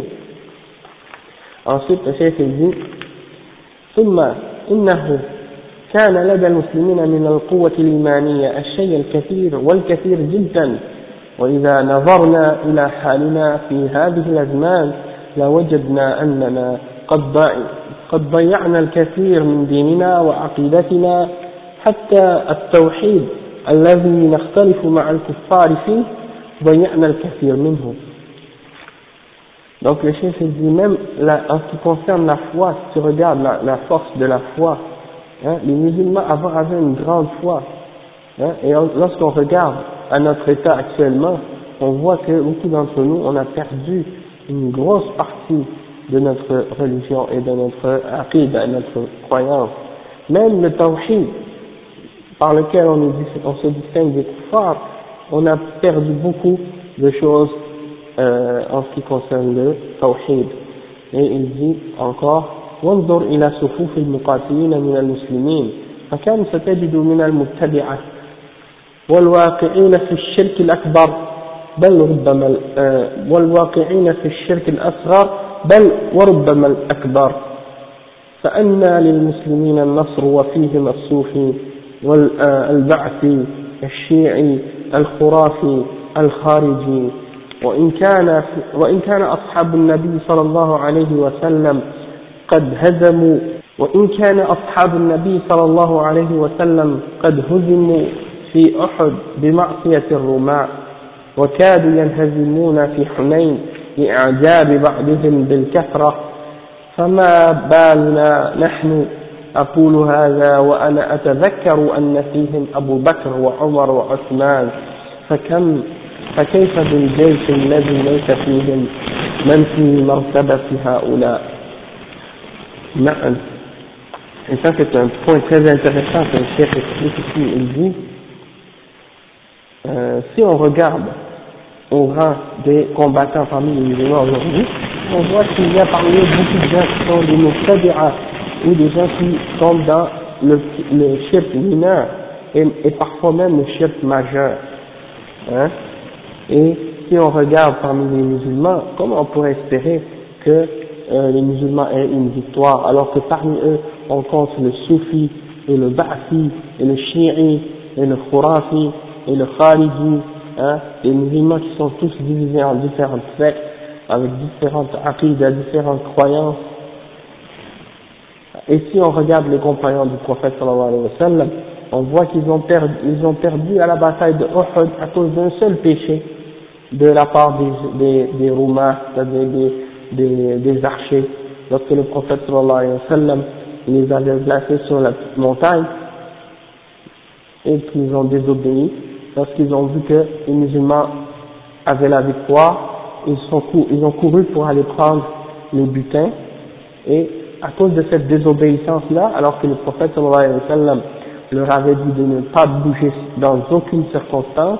Ensuite, le cheikh dit ثم إنه كان لدى المسلمين من القوة الإيمانية الشيء الكثير والكثير جدا، وإذا نظرنا إلى حالنا في هذه الأزمان لوجدنا أننا قد ضيعنا الكثير من ديننا وعقيدتنا، حتى التوحيد الذي نختلف مع الكفار فيه ضيعنا الكثير منه. Donc le chef dit même en ce qui concerne la foi, si tu regardes la force de la foi, hein, les musulmans avant avaient une grande foi, hein, et lorsqu'on regarde à notre état actuellement, on voit que beaucoup d'entre nous on a perdu une grosse partie de notre religion et de notre aqida, de notre croyance. Même le tawhid par lequel on se distingue des kuffars, on a perdu beaucoup de choses en ce qui concerne le tawhid. Et il dit encore وانظر إلى صفوف المقاتلين من المسلمين فكم ستجد من المبتدعة والواقعين في الشرك الأكبر بل ربما والواقعين في الشرك الأصغر بل وربما الأكبر، فأنى للمسلمين النصر وفيهم الصوفي والبعثي الشيعي الخرافي الخارجي، وإن كان أصحاب النبي صلى الله عليه وسلم قد هزموا في أحد بمعصية الرماة، وكادوا ينهزمون في حنين لإعجاب بعضهم بالكثرة، فما بالنا نحن. أقول هذا وأنا أتذكر أن فيهم أبو بكر وعمر وعثمان، فكيف بالجيش الذي ليس فيهم من في مرتبة هؤلاء. نعم. Et ça c'est un point très intéressant que le chef explique ici. Il dit si on regarde au rang des combattants parmi les musulmans aujourd'hui, on voit qu'il y a parmi eux beaucoup de gens qui sont des mubtadi'a ou des gens qui tombent dans le shirk mineur et parfois même le shirk majeur. Hein? Et si on regarde parmi les musulmans, comment on pourrait espérer que les musulmans aient une victoire, alors que parmi eux on compte le soufi et le ba'thi et le shi'i et le khurafi et le khariji, hein, les musulmans qui sont tous divisés en différentes sectes avec différentes aqidas, différentes croyances. Et si on regarde les compagnons du prophète sallallahu alayhi wa sallam, on voit qu'ils ont perdu à la bataille de Uhud à cause d'un seul péché de la part des Roumains, c'est-à-dire des archers. Lorsque le prophète sallallahu alayhi wa sallam les avait placés sur la montagne et qu'ils ont désobéi, lorsqu'ils ont vu que les musulmans avaient la victoire, ils ont couru pour aller prendre les butins, et à cause de cette désobéissance-là, alors que le prophète sallallahu alayhi wa sallam leur avait dit de ne pas bouger dans aucune circonstance,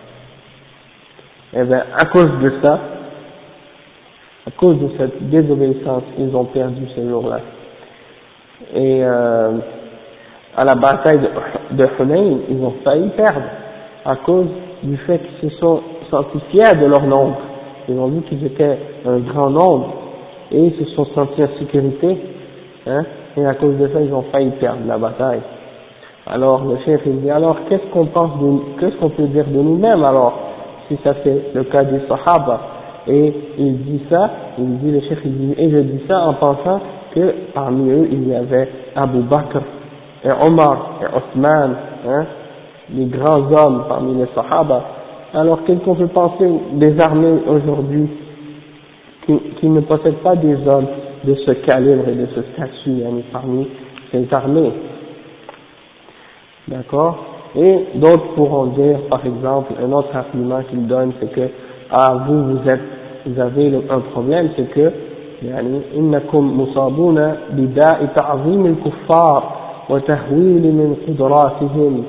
et bien à cause de ça, à cause de cette désobéissance, ils ont perdu ce jour-là. Et à la bataille de Hunayn, ils ont failli perdre à cause du fait qu'ils se sont sentis fiers de leur nombre. Ils ont vu qu'ils étaient un grand nombre et ils se sont sentis en sécurité, hein, et à cause de ça ils ont failli perdre la bataille. Alors le chef il dit, alors qu'est-ce qu'on peut dire de nous-mêmes alors, si ça c'est le cas des Sahaba? Et il dit le chef il dit, et je dis ça en pensant que parmi eux il y avait Abu Bakr et Omar et Othman, hein, les grands hommes parmi les Sahaba. Alors qu'est-ce qu'on peut penser des armées aujourd'hui qui ne possèdent pas des hommes de ce calibre et de ce statut, hein, parmi ces armées? D'accord? Et d'autres pourront dire, par exemple, un autre argument qu'ils donnent, c'est que vous êtes vous avez un problème, c'est que يعني إنكم مصابون بداء تعظيم الكفار وتهويل من قدراتهم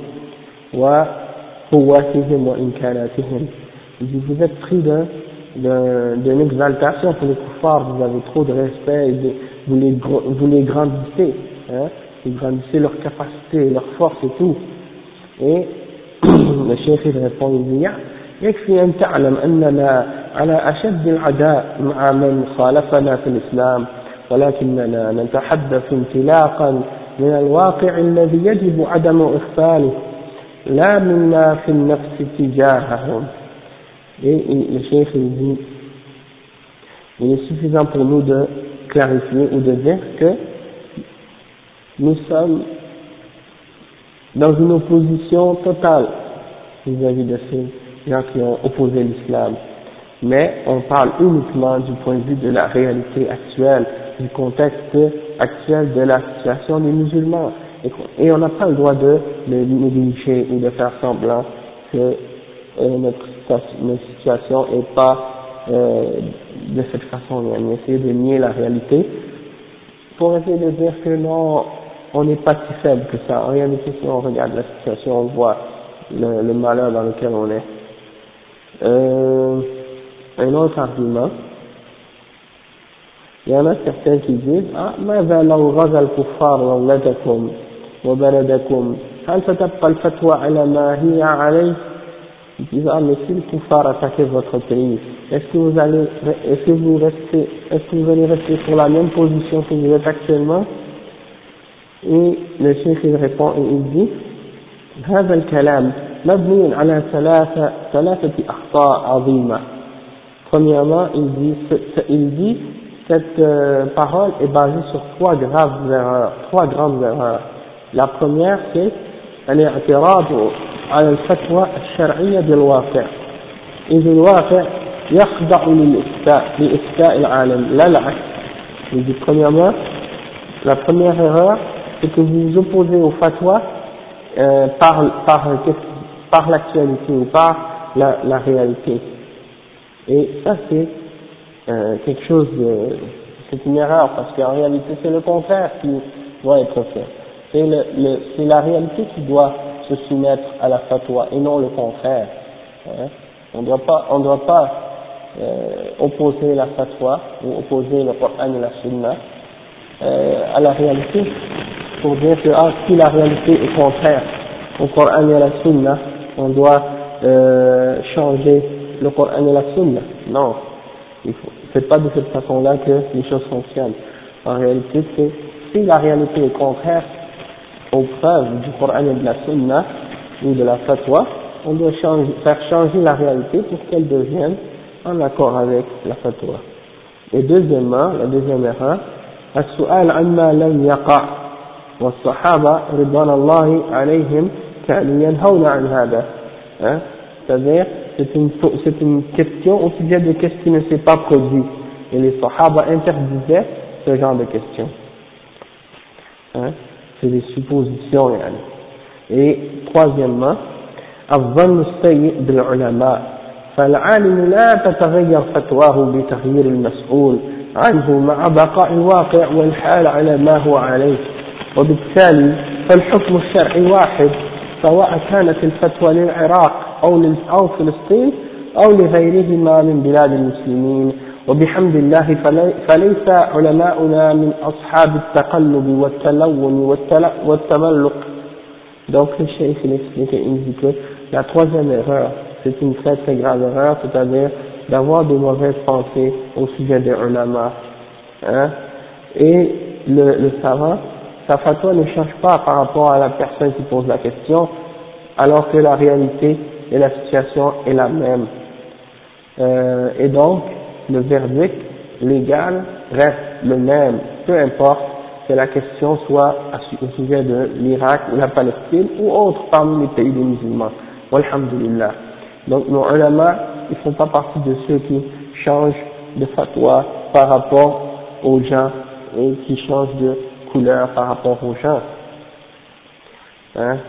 وقوتهم وإمكاناتهم. Vous êtes pris d'une exaltation pour les kuffars, vous avez trop de respect, et vous les grandissez, hein, vous grandissez leur capacité, leur force et tout. Et le cheikh il répond, il dit يكفي أن تعلم أننا على أشد العداء مع من خالفنا في الإسلام ولكننا نتحدث انطلاقا من الواقع الذي يجب عدم إغفاله لا منا في النفس تجاههم. Et le cheikh il dit, il est suffisant pour nous de clarifier ou de dire que nous sommes dans une opposition totale vis-à-vis de ces gens qui ont opposé l'islam. Mais on parle uniquement du point de vue de la réalité actuelle, du contexte actuel de la situation des musulmans. Et on n'a pas le droit de le négliger ou de faire semblant que notre situation n'est pas de cette façon. On essaie de nier la réalité pour essayer de dire que non, on n'est pas si faible que ça. En réalité, si on regarde la situation, on voit le malheur dans lequel on est. Un autre argument, il y en a certains qui disent ماذا لو غزا الكفار دولتكم وبلدكم هل ستبقى الفتوى على ما هي عليه. Ils disent mais si le kuffar attaquait votre pays, est-ce que vous allez rester sur la même position que vous êtes actuellement? Et le cheikh il répond et il dit هذا الكلام مبني على ثلاثة أخطاء عظيمة. Premièrement, il dit cette parole est basée sur trois grandes erreurs. La première, c'est الاعتراض على الفتوى الشرعية بالواقع. إذ الواقع يخضع لإفتاء العالم لا العكس. Il dit premièrement, la première erreur, c'est que vous vous opposez au fatwa par l'actualité ou par la réalité. Et ça c'est quelque chose c'est une erreur parce qu'en réalité c'est le contraire qui doit être fait. C'est la réalité qui doit se soumettre à la fatwa et non le contraire. Hein. On ne doit pas opposer la fatwa ou opposer le Coran et la Sunna à la réalité pour dire que si la réalité est contraire au Coran et à la Sunna, on doit changer le Coran et la Sunna. Non, c'est pas de cette façon-là que les choses fonctionnent. En réalité, si la réalité est contraire aux preuves du Coran et de la Sunna ou de la fatwa, on doit faire changer la réalité pour qu'elle devienne en accord avec la fatwa. Et deuxièmement, la deuxième erreur, السؤال عما لم يقع والصحابة رضوان الله عليهم كانوا ينهون عن هذا. C'est-à-dire, c'est une question au sujet de ce qui ne s'est pas produit. Et les Sahaba interdisaient ce genre de questions. C'est des suppositions. Et troisièmement, الظن السيء بالعلماء فالعالم لا تتغير فتواه بتغيير المسؤول عنه مع بقاء الواقع والحال على ما هو عليه وبالتالي فالحكم الشرعي واحد سواء كانت الفتوى للعراق أو فلسطين أو لغيرهما من بلاد المسلمين وبحمد الله فليس علماؤنا من أصحاب التقلب والتلون والتملق. Donc le cheikh il explique et il dit que la troisième erreur, c'est une très très grave erreur, c'est-à-dire d'avoir de mauvaises pensées au sujet des ulama. Et le savant, sa fatwa ne change pas par rapport à la personne qui pose la question, alors que la réalité et la situation est la même. Et donc, le verdict légal reste le même, peu importe que la question soit au sujet de l'Irak ou la Palestine ou autre parmi les pays des musulmans. Walhamdulillah. Donc nos ulama, ils ne font pas partie de ceux qui changent de fatwa par rapport aux gens et qui changent de couleur par rapport aux gens.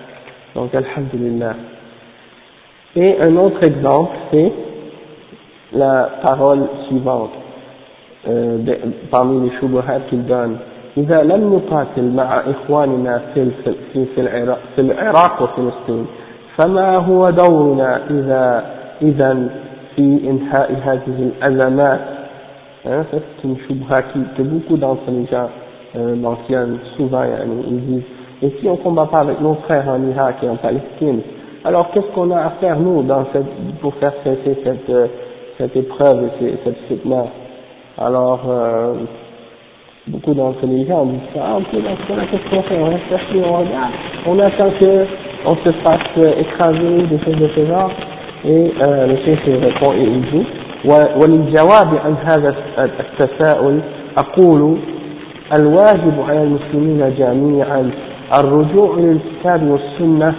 Donc alhamdulillah. Et un autre exemple, c'est la parole suivante parmi les shubuhat qu'il donne. إذا لم نقاتل مع إخواننا في العراق وفلسطين فما هو دورنا إذا في إنهاء هذه الأزمات. C'est une shubha que beaucoup d'entre les gens mentionnent souvent. Ils disent, et si on ne combat pas avec nos frères en Irak et en Palestine, alors qu'est-ce qu'on a à faire nous pour faire cesser cette épreuve et cette fitna? Alors beaucoup d'entre les gens disent ça, ok, dans ce cas-là, qu'est-ce qu'on fait? On reste assis, on regarde, on attend qu'on se fasse écraser, des choses de ce genre. Et le chef répond et il dit وللجواب عن هذا التساؤل أقول الواجب على المسلمين جميعا الرجوع للكتاب والسنة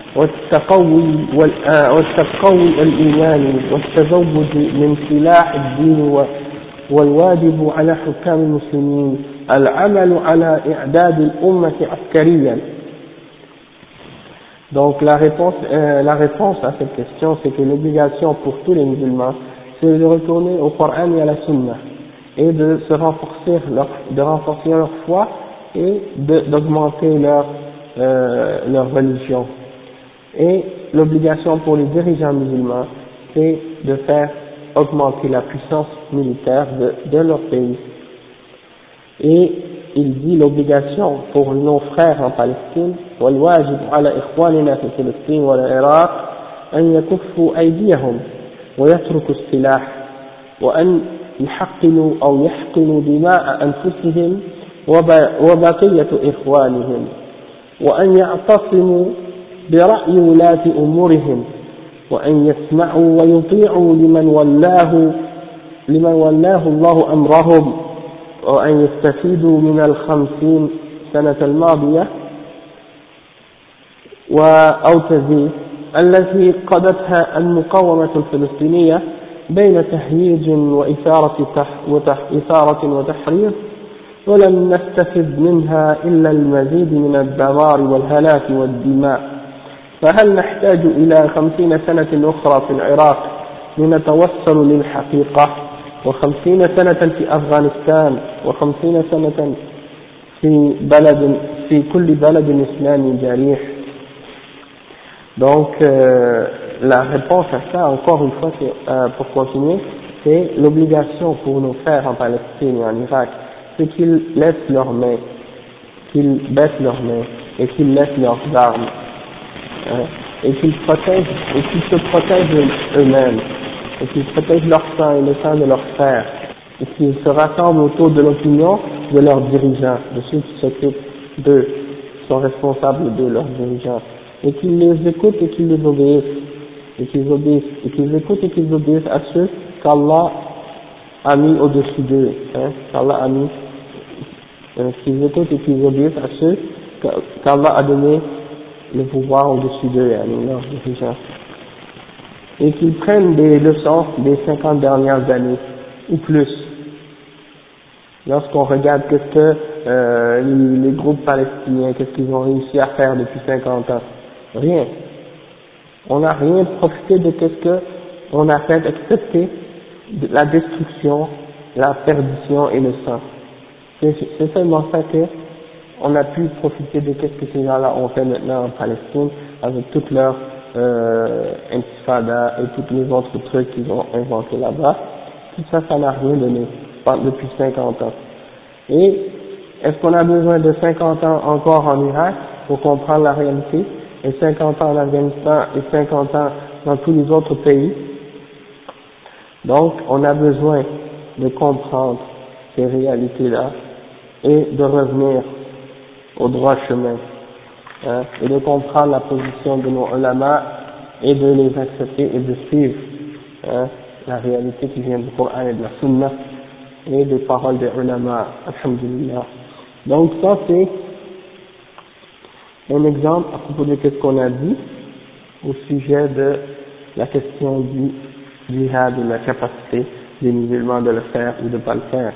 والتقوي الإيماني والتزود من سلاح الدين والواجب على حكام المسلمين العمل على إعداد الأمة عسكريا. Donc la réponse à cette question, c'est que l'obligation pour tous les musulmans, c'est de retourner au Coran et à la Sunna, et de renforcer leur foi et d'augmenter leur religion. Et l'obligation pour les dirigeants musulmans, c'est de faire augmenter la puissance militaire de leur pays. Et il dit l'obligation pour nos frères en Palestine, والواجب على إخواننا في فلسطين والعراق أن يكفوا أيديهم ويتركوا السلاح وأن يحقنوا دماء أنفسهم وبقية إخوانهم وأن يعتصموا برأي ولاة أمورهم وأن يسمعوا ويطيعوا لمن ولاه الله أمرهم وأن يستفيدوا من 50 سنة الماضية أو تزيد التي قضتها المقاومة الفلسطينية بين تهييج وإثارة وتحرير ولم نستفد منها إلا المزيد من الدمار والهلاك والدماء. فهل نحتاج إلى 50 سنة أخرى في العراق لنتوصل للحقيقة و50 سنة في أفغانستان و50 سنة في كل بلد إسلامي جريح. Donc la réponse à ça, encore une fois, pour continuer, c'est l'obligation pour nos frères en Palestine et en Irak, c'est qu'ils laissent leurs mains, qu'ils baissent leurs mains et qu'ils laissent leurs armes, et qu'ils se protègent eux-mêmes, et qu'ils protègent leur sang et le sang de leurs frères, et qu'ils se rassemblent autour de l'opinion de leurs dirigeants, de ceux qui s'occupent d'eux, qui sont responsables de leurs dirigeants, et qu'ils les écoutent et qu'ils les obéissent, et qu'ils écoutent et qu'ils obéissent à ceux qu'Allah a mis au-dessus d'eux, qu'Allah a mis, qu'ils écoutent et qu'ils obéissent à ceux qu'Allah a donné le pouvoir au-dessus d'eux, leurs dirigeants, et qu'ils prennent des leçons des 50 dernières années, ou plus. Lorsqu'on regarde qu'est-ce que les groupes palestiniens, qu'est-ce qu'ils ont réussi à faire depuis 50 ans, rien. On n'a rien profité de qu'est-ce que on a fait excepté la destruction, la perdition et le sang. C'est seulement ça que on a pu profiter de qu'est-ce que ces gens-là ont fait maintenant en Palestine avec toutes leurs intifada et tous les autres trucs qu'ils ont inventés là-bas. Tout ça, ça n'a rien donné depuis 50 ans. Et est-ce qu'on a besoin de 50 ans encore en Irak pour comprendre la réalité, et 50 ans en Afghanistan et 50 ans dans tous les autres pays? Donc, on a besoin de comprendre ces réalités-là et de revenir au droit chemin, et de comprendre la position de nos ulama et de les accepter et de suivre la réalité qui vient du Coran et de la Sunna et des paroles des ulama, alhamdulillah. Donc ça c'est un exemple à propos de ce qu'on a dit au sujet de la question du djihad, de la capacité des musulmans de le faire ou de ne pas le faire.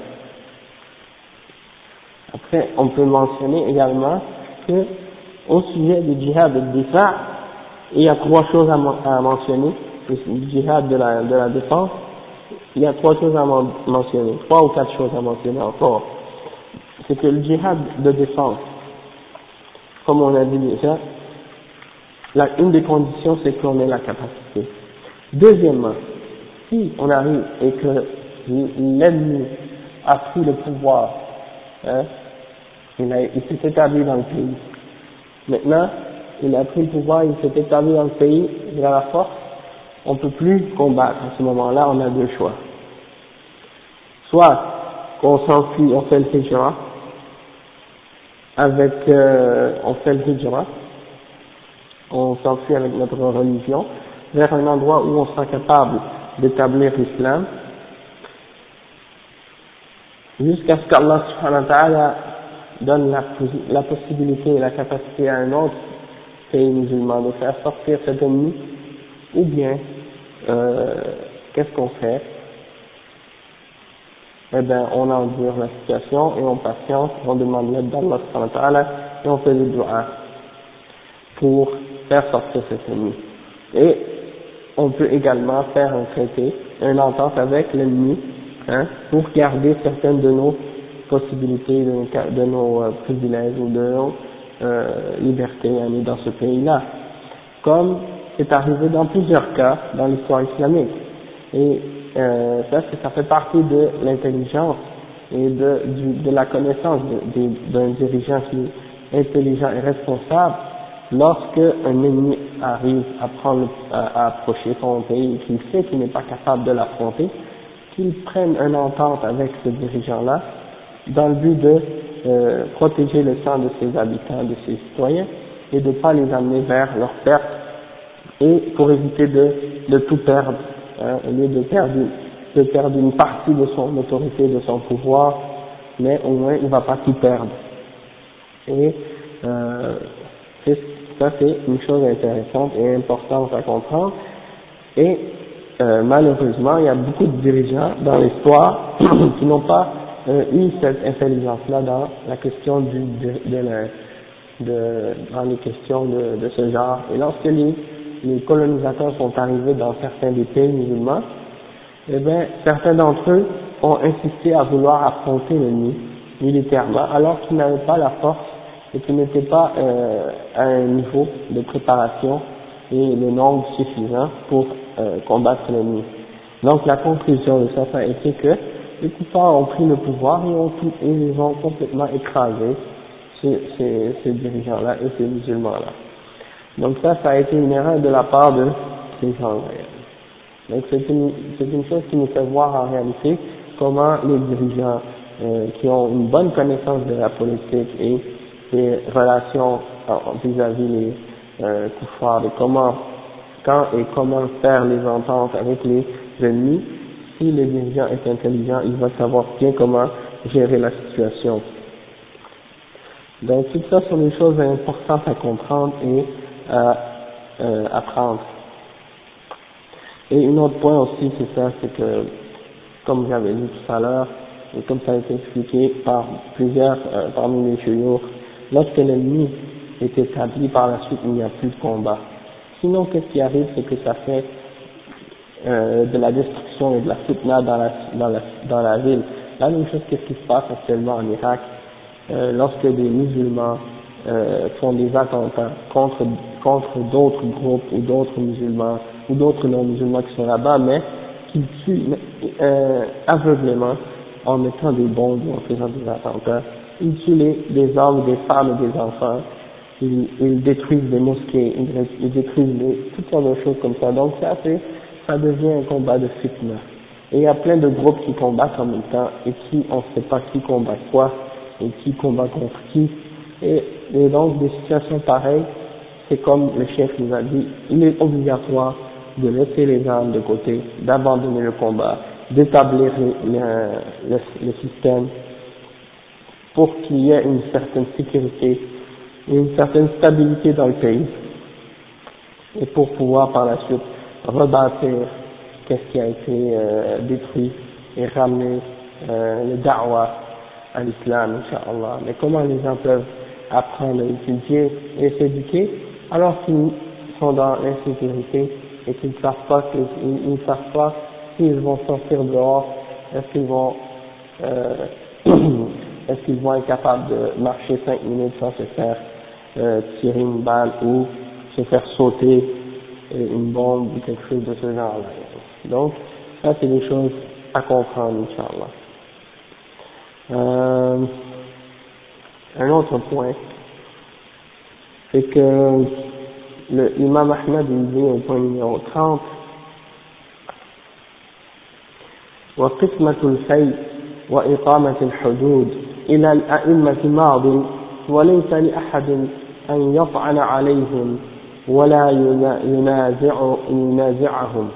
Après, on peut mentionner également que au sujet du djihad de difa, il y a 3 choses à mentionner. Le djihad de la défense, il y a trois choses à mentionner, trois ou quatre choses à mentionner encore. C'est que le djihad de défense, comme on a dit déjà, une des conditions c'est qu'on ait la capacité. Deuxièmement, si on arrive et que l'ennemi a pris le pouvoir, hein, il s'est établi dans le pays. Maintenant, il a pris le pouvoir, il s'est établi dans le pays, il a la force, on ne peut plus combattre. À ce moment-là, on a deux choix. Soit qu'on s'enfuit, on fait le hijra, on fait le hijra, on s'enfuit avec notre religion vers un endroit où on sera capable d'établir l'islam, jusqu'à ce qu'Allah subhanahu wa ta'ala donne la possibilité et la capacité à un autre pays musulman de faire sortir cet ennemi, ou bien qu'est-ce qu'on fait? Eh bien, on endure la situation et on patiente, on demande l'aide d'Allah subhanahu wa ta'ala et on fait le dua pour faire sortir cet ennemi. Et on peut également faire un traité, une entente avec l'ennemi, hein, pour garder certaines de nos possibilités, de nos privilèges ou de nos libertés dans ce pays-là, comme c'est arrivé dans plusieurs cas dans l'histoire islamique. Et ça fait partie de l'intelligence et de la connaissance d'un dirigeant qui est intelligent et responsable. Lorsque un ennemi arrive à approcher son pays et qu'il sait qu'il n'est pas capable de l'affronter, qu'il prenne une entente avec ce dirigeant-là dans le but de protéger le sang de ses habitants, de ses citoyens, et de ne pas les amener vers leur perte, et pour éviter de tout perdre, hein, au lieu de perdre une partie de son autorité, de son pouvoir, mais au moins il ne va pas tout perdre. Et ça c'est une chose intéressante et importante à comprendre. Et malheureusement, il y a beaucoup de dirigeants dans l'histoire qui n'ont pas eu cette intelligence-là dans la question dans les questions de ce genre. Et lorsque les colonisateurs sont arrivés dans certains des pays musulmans, eh bien, certains d'entre eux ont insisté à vouloir affronter l'ennemi militairement, alors qu'ils n'avaient pas la force et qu'ils n'étaient pas à un niveau de préparation et le nombre suffisant pour combattre l'ennemi. Donc la conclusion de ça a été que les kuffars ont pris le pouvoir et ils ont complètement écrasé ces dirigeants-là et ces musulmans-là. Donc ça a été une erreur de la part de ces gens-là. Donc c'est une chose qui nous fait voir en réalité comment les dirigeants qui ont une bonne connaissance de la politique et des relations vis-à-vis les kuffars et comment faire les ententes avec les ennemis, si le dirigeant est intelligent, il va savoir bien comment gérer la situation. Donc tout ça sont des choses importantes à comprendre et à apprendre. Et un autre point aussi, c'est que, comme j'avais dit tout à l'heure, et comme ça a été expliqué par plusieurs parmi les chouyours, lorsque l'ennemi est établi, par la suite il n'y a plus de combat. Sinon, qu'est-ce qui arrive, c'est que ça fait de la destruction et de la fitna dans la ville. La même chose qu'est-ce qui se passe actuellement en Irak, lorsque des musulmans font des attentats contre d'autres groupes ou d'autres musulmans ou d'autres non-musulmans qui sont là-bas, mais qui tuent aveuglément en mettant des bombes ou en faisant des attentats. Ils tuent des hommes, des femmes et des enfants. Ils détruisent des mosquées, ils détruisent toutes sortes de choses comme ça. Donc ça devient un combat de fitna. Et il y a plein de groupes qui combattent en même temps et qui on ne sait pas qui combat quoi et qui combat contre qui. Et donc des situations pareilles, c'est comme le chef nous a dit, il est obligatoire de laisser les armes de côté, d'abandonner le combat, d'établir le système pour qu'il y ait une certaine sécurité et une certaine stabilité dans le pays, et pour pouvoir par la suite rebâtir qu'est-ce qui a été détruit et ramener le da'wah à l'islam, Inch'Allah. Mais comment les gens peuvent apprendre à étudier et s'éduquer alors qu'ils sont dans l'insécurité et qu'ils ne savent pas s'ils vont sortir dehors, est-ce qu'ils vont est-ce qu'ils vont être capables de marcher 5 minutes sans se faire tirer une balle ou se faire sauter une bombe ou quelque chose de ce genre-là. Donc, ça c'est des choses à comprendre, Inch'Allah. Un autre point, c'est que l'imam Ahmed il dit au point numéro 30, وقسمة الفيء وإقامة الحدود إلى الأئمة ماض وليس لأحد أن يطعن عليهم ولا ينازعهم.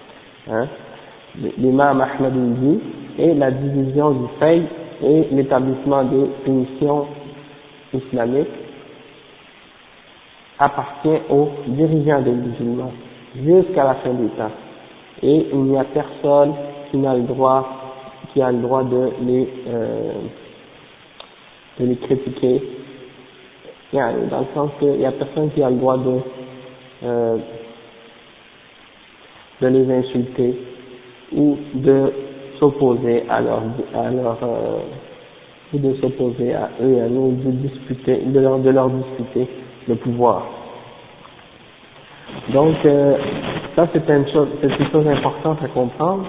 L'imam Ahmed il dit, et la division du fay et l'établissement des punitions islamiques appartient aux dirigeants des musulmans jusqu'à la fin du temps. Et il n'y a personne qui a le droit de les critiquer, dans le sens qu'il n'y a personne qui a le droit de les insulter ou de s'opposer à leur ou de s'opposer à eux, à nous, de leur disputer le pouvoir. Donc ça c'est une chose importante à comprendre.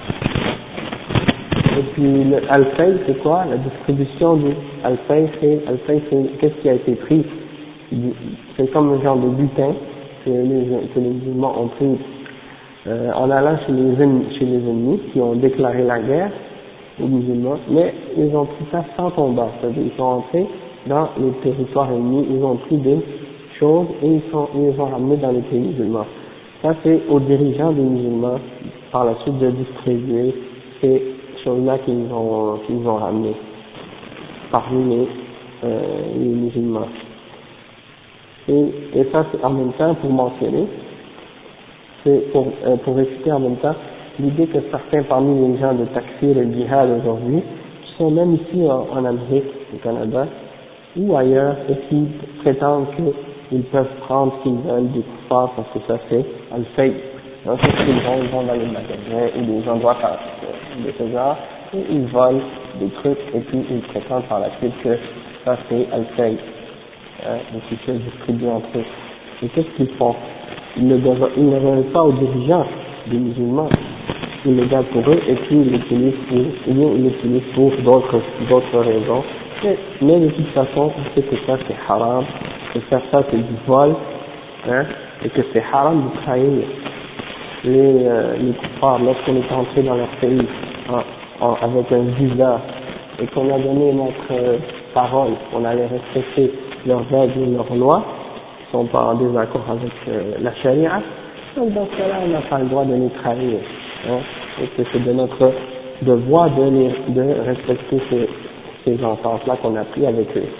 Et puis le al-fay c'est quoi? La distribution du al-fay c'est qu'est-ce qui a été pris? C'est comme un genre de butin que les musulmans ont pris en allant chez les ennemis qui ont déclaré la guerre aux musulmans, mais ils ont pris ça sans combat, c'est-à-dire ils sont entrés dans les territoires ennemis, ils ont pris des choses et ils les ont ramenés dans les pays musulmans. Ça c'est aux dirigeants des musulmans par la suite de distribuer ces choses-là qu'ils ont ramenées parmi les musulmans. Et ça c'est en même temps pour mentionner, c'est pour réfuter en même temps l'idée que certains parmi les gens de Takfir et Jihad aujourd'hui, qui sont même ici en Amérique, au Canada, ou ailleurs, et qui prétendent qu'ils peuvent prendre ce qu'ils veulent des kuffars parce que ça c'est al-fay. Donc ils vont dans les magasins ou des endroits de ce genre, et ils volent des trucs et puis ils prétendent par la suite que ça c'est al-fay. Et qu'ils se distribuent entre eux. Et qu'est-ce qu'ils font? Ils ne veulent pas aux dirigeants des musulmans, ils le gardent pour eux et puis ils l'utilisent pour d'autres raisons. Mais de toute façon, on sait que ça c'est haram, que faire ça c'est du vol, et que c'est haram de trahir les kuffars lorsqu'on est entré dans leur pays avec un visa et qu'on a donné notre parole, qu'on allait respecter leurs règles et leurs lois, qui ne sont pas en désaccord avec la charia. Donc dans ce cas-là, on n'a pas le droit de les trahir. Et que c'est de notre devoir de respecter ces ententes-là qu'on a pris avec eux.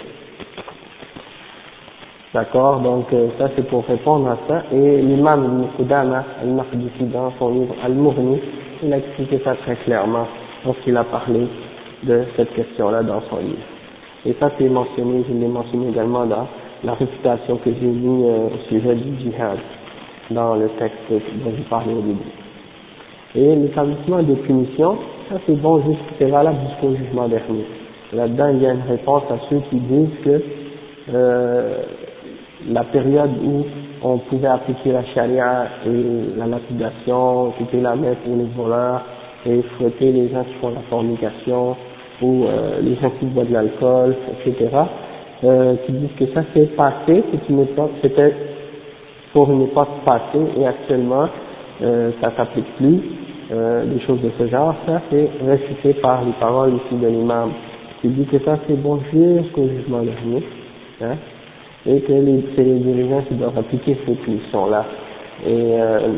D'accord, donc ça c'est pour répondre à ça. Et l'imam Ibn Qudama al-Maqdisi dans son livre Al-Mughni, il a expliqué ça très clairement lorsqu'il a parlé de cette question-là dans son livre. Et ça c'est mentionné, je l'ai mentionné également dans la réfutation que j'ai mis au sujet du djihad, dans le texte dont je parlais au début. Et l'établissement des punitions, ça c'est bon, c'est valable jusqu'au jugement dernier. Là-dedans il y a une réponse à ceux qui disent que la période où on pouvait appliquer la charia et la lapidation, couper la main pour les voleurs et fouetter les gens qui font la fornication ou les gens qui boivent de l'alcool, etc., qui disent que ça s'est passé, c'était pour une époque passée et actuellement ça s'applique plus, des choses de ce genre. Ça c'est réfuté par les paroles ici de l'imam qui dit que ça c'est bon jusqu'au jugement dernier, et que c'est les dirigeants qui doivent appliquer ces punitions-là. Et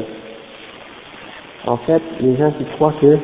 en fait, les gens qui croient que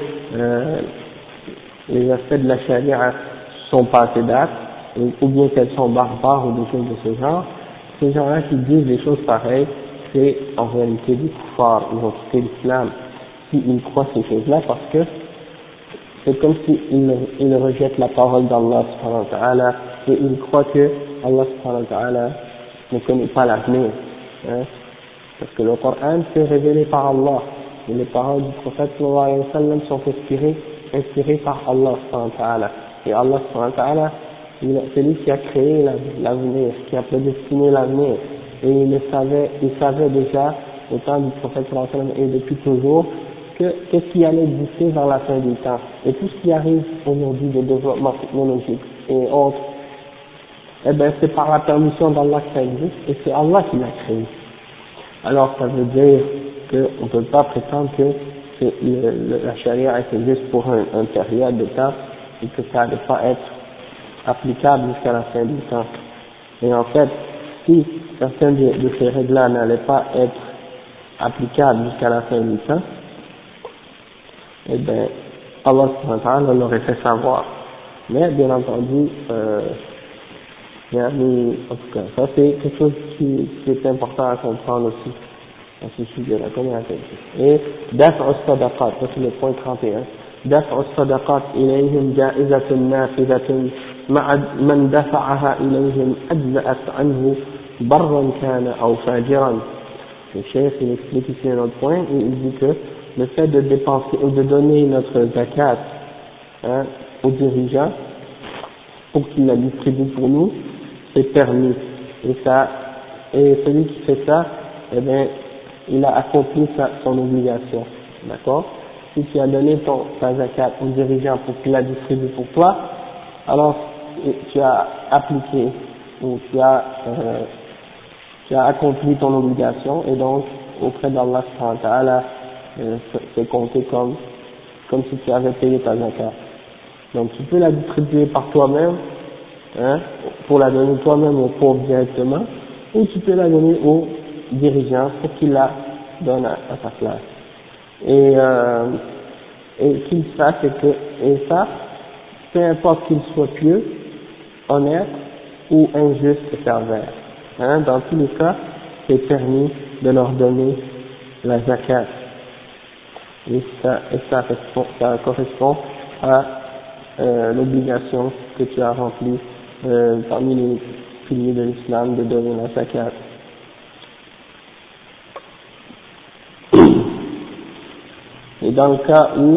les aspects de la charia sont passés date, ou bien qu'elles sont barbares ou des choses de ce genre, ces gens-là qui disent des choses pareilles, c'est en réalité des kuffars, ils ont quitté l'islam, s'ils croient ces choses-là, parce que c'est comme s'ils rejettent la parole d'Allah subhanahu wa ta'ala, et ils croient que Allah subhanahu wa ta'ala ne connaît pas l'avenir, parce que le Coran c'est révélé par Allah, et les paroles du prophète sallallahu alayhi wa sallam sont inspirées par Allah subhanahu wa ta'ala. Et Allah subhanahu wa ta'ala, c'est lui qui a créé l'avenir, qui a prédestiné l'avenir. Et il savait déjà, au temps du prophète sallallahu alayhi wa sallam et depuis toujours, qu'est-ce qui allait exister vers la fin du temps. Et tout ce qui arrive aujourd'hui de développement technologique et autres, eh ben, c'est par la permission d'Allah que ça existe, et c'est Allah qui l'a créé. Alors, ça veut dire qu'on ne peut pas prétendre que la charia est juste pour un période de temps, et que ça ne va pas être applicable jusqu'à la fin du temps. Et en fait, si certaines de ces règles-là n'allaient pas être applicables jusqu'à la fin du temps, eh ben, Allah subhanahu wa ta'ala l'aurait fait savoir. Mais, bien entendu, en tout cas, ça c'est quelque chose qui est important à comprendre aussi, à ce sujet-là, comment on appelle ça. Et, daf'u as-sadaqat, ça c'est le point 31. دفع الصدقات إليهم جائزة نافذة مع من دفعها إليهم أجزأت عنه برا كان أو فاجرا. Le chef il explique ici un autre point, et il dit que le fait de dépenser ou de donner notre zakat aux dirigeants pour qu'ils la distribuent pour nous, c'est permis. Et celui qui fait ça, eh bien, il a accompli son obligation. D'accord? Si tu as donné ta zakat au dirigeant pour qu'il la distribue pour toi, alors tu as appliqué ou tu as accompli ton obligation, et donc auprès d'Allah subhanahu wa ta'ala, c'est compté comme si tu avais payé ta zakat. Donc tu peux la distribuer par toi-même, pour la donner toi-même aux pauvres directement, ou tu peux la donner aux dirigeants pour qu'ils la donnent à sa place. Et qu'il sache et ça, peu importe qu'il soit pieux, honnête ou injuste et pervers. Dans tous les cas, c'est permis de leur donner la zakat. Et ça correspond à l'obligation que tu as remplie parmi les piliers de l'islam de donner la zakat. Et dans le cas où,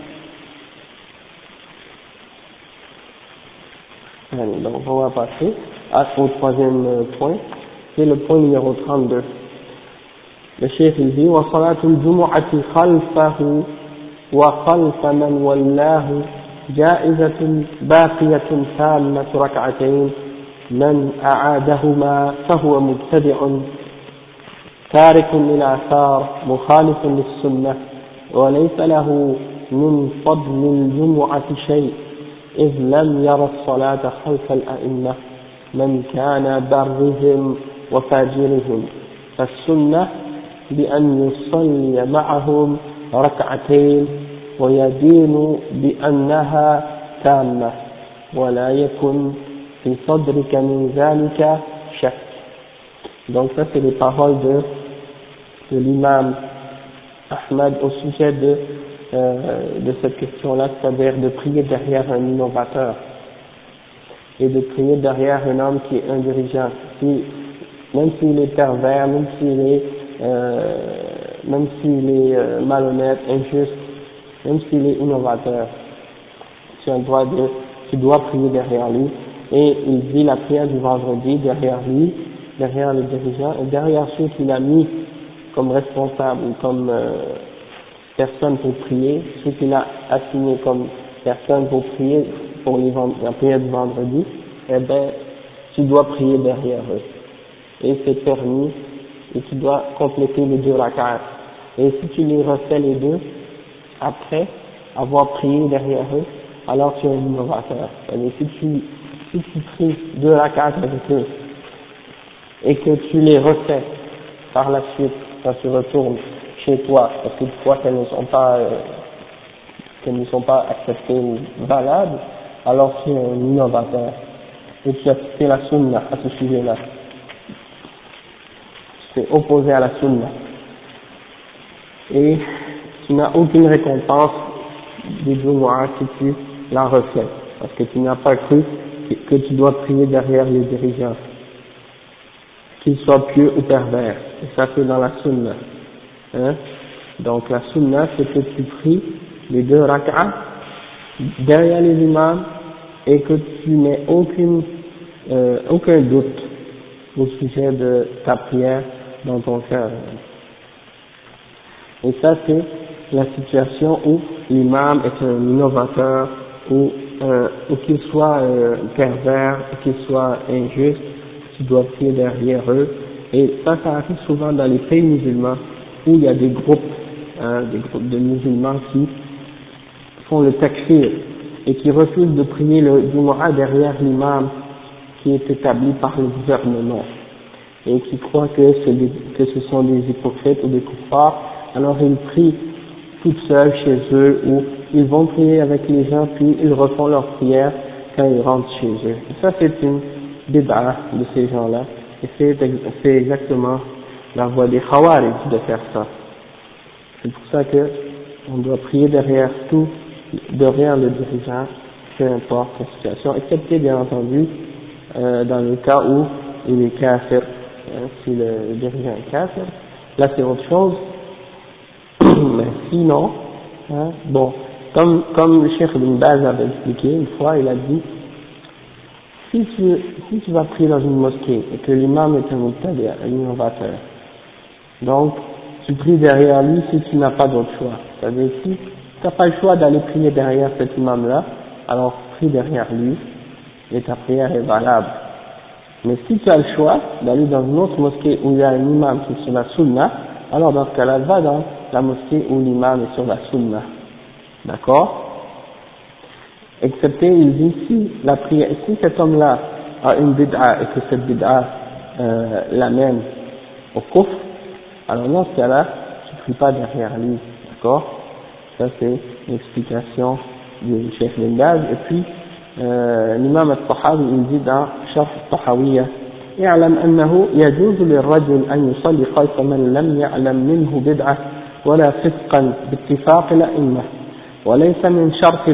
donc on va passer au troisième point, c'est le point numéro 32. Le chef il dit وصلاة الجمعة خلفه وخلف من ولاه جائزة باقية تامة ركعتين من أعادهما فهو مبتدع تارك للآثار مخالف للسنة وليس له من فضل الجمعة شيء إذ لم ير الصلاة خلف الأئمة من كان برهم وفاجرهم فالسنة بأن يصلي معهم ركعتين ويدين بأنها تامة ولا يكن في صدرك من ذلك شك. Donc ça c'est les paroles de l'imam Ahmad au sujet de cette question-là, c'est-à-dire de prier derrière un innovateur et de prier derrière un homme qui est un dirigeant, même s'il est pervers, même s'il est malhonnête, injuste, même s'il est innovateur, tu dois prier derrière lui. Et il dit la prière du vendredi derrière lui, derrière le dirigeant, et derrière ceux qu'il a mis comme responsable ou comme personne pour prier, ceux qu'il a assignés comme personne pour prier pour la prière du vendredi, eh ben, tu dois prier derrière eux. Et c'est permis, et tu dois compléter les 2 rak'at. Et si tu les refais les deux, après avoir prié derrière eux, alors tu es un innovateur. C'est-à-dire, si tu pries 2 rak'at avec eux, et que tu les refais par la suite, quand tu retournes chez toi, parce que tu crois qu'elles ne sont pas acceptées ou valables, alors tu es un innovateur. Et tu as quitté la sunna à ce sujet-là. Tu es opposé à la sunna. Et tu n'as aucune récompense des Jumu'ah si tu la refais. Parce que tu n'as pas cru que tu dois prier derrière les dirigeants, qu'ils soient pieux ou pervers. Et ça c'est dans la sunna. Donc la sunna, c'est que tu pries les 2 rak'ah derrière les imams et que tu n'aies aucun doute au sujet de ta prière dans ton cœur. Et ça, c'est la situation où l'imam est un innovateur, ou qu'il soit pervers, qu'il soit injuste, tu dois prier derrière eux. Et ça arrive souvent dans les pays musulmans, où il y a des groupes de musulmans qui font le takfir et qui refusent de prier le Jumu'ah derrière l'imam qui est établi par le gouvernement, et qui croient que ce sont des hypocrites ou des kuffars. Alors ils prient tout seuls chez eux, ou ils vont prier avec les gens, puis ils refont leur prière quand ils rentrent chez eux. Et ça, c'est une bid'ah de ces gens-là, et c'est exactement la voie des Khawarij de faire ça. C'est pour ça que on doit prier derrière le dirigeant, peu importe la situation, excepté bien entendu dans le cas où il est kafir, si le dirigeant est kafir, là c'est autre chose. Mais sinon, bon, comme le Cheikh Ibn Baz avait expliqué une fois, il a dit, si tu vas prier dans une mosquée et que l'imam est un innovateur, donc tu pries derrière lui si tu n'as pas d'autre choix. C'est-à-dire, si tu n'as pas le choix d'aller prier derrière cet imam-là, alors prie derrière lui et ta prière est valable. Mais si tu as le choix d'aller dans une autre mosquée où il y a un imam qui est sur la sunna, alors dans ce cas-là, va dans la mosquée où l'imam est sur la sunna. D'accord? Excepté, il dit, si cet homme-là a une bid'a et que cette bid'a l'amène au kufr, alors dans ce cas-là, tu ne pries pas derrière lui. D'accord? Ça c'est l'explication du Cheikh Ibn Baz. Et puis, l'imam al-Tahawi, il dit dans Sharh al-Tahawiyya, اعلم أنه يجوز للرجل أن يصلي خلف من لم يعلم منه بدعة ولا فسقا باتفاق الأئمة، وليس من شرط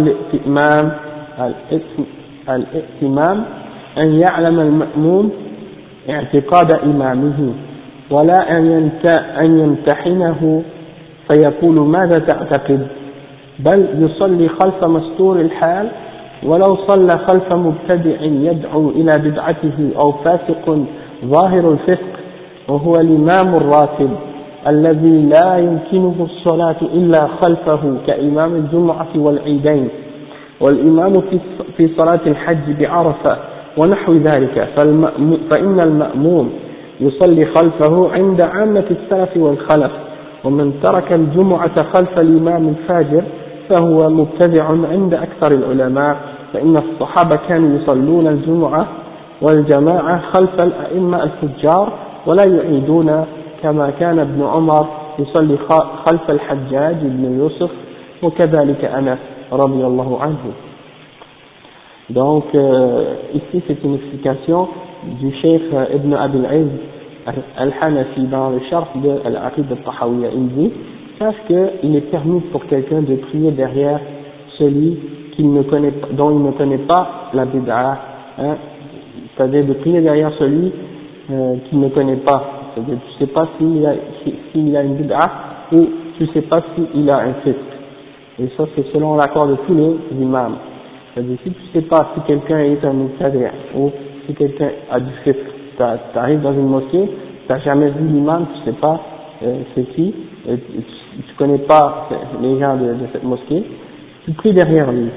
الائتمام أن يعلم المأموم اعتقاد إمامه، ولا أن يمتحنه فيقول ماذا تعتقد، بل يصلي خلف مستور الحال ولو صلى خلف مبتدع يدعو إلى بدعته أو فاسق ظاهر الفسق، وهو الإمام الراتب الذي لا يمكنه الصلاة إلا خلفه كإمام الجمعة والعيدين، والإمام في صلاة الحج بعرفة ونحو ذلك، فإن المأموم يصلي خلفه عند عامة السلف والخلف، ومن ترك الجمعة خلف الإمام الفاجر فهو مبتدع عند أكثر العلماء، فإن الصحابة كانوا يصلون الجمعة والجماعة خلف الأئمة الفجار ولا يعيدون، كما كان ابن عمر يصلي خلف الحجاج بن يوسف وكذلك أنس رضي الله عنه. Donc ici c'est une explication du Cheikh Ibn Abil Izz al-Hanafi dans le Sharh de Al-Aqid al-Tahawiyya. Il dit, sache qu'il est permis pour quelqu'un de prier derrière celui dont il ne connaît pas la bid'a, c'est-à-dire de prier derrière celui qu'il ne connaît pas, c'est-à-dire tu sais pas s'il a une bid'a ou tu sais pas s'il a un fisq. Et ça c'est selon l'accord de tous les imams. C'est-à-dire si tu sais pas si quelqu'un est un mubtadi' ou si quelqu'un a du fisq, tu arrives dans une mosquée, tu n'as jamais vu l'imam, tu sais pas c'est qui, tu connais pas les gens de cette mosquée, tu pries derrière lui,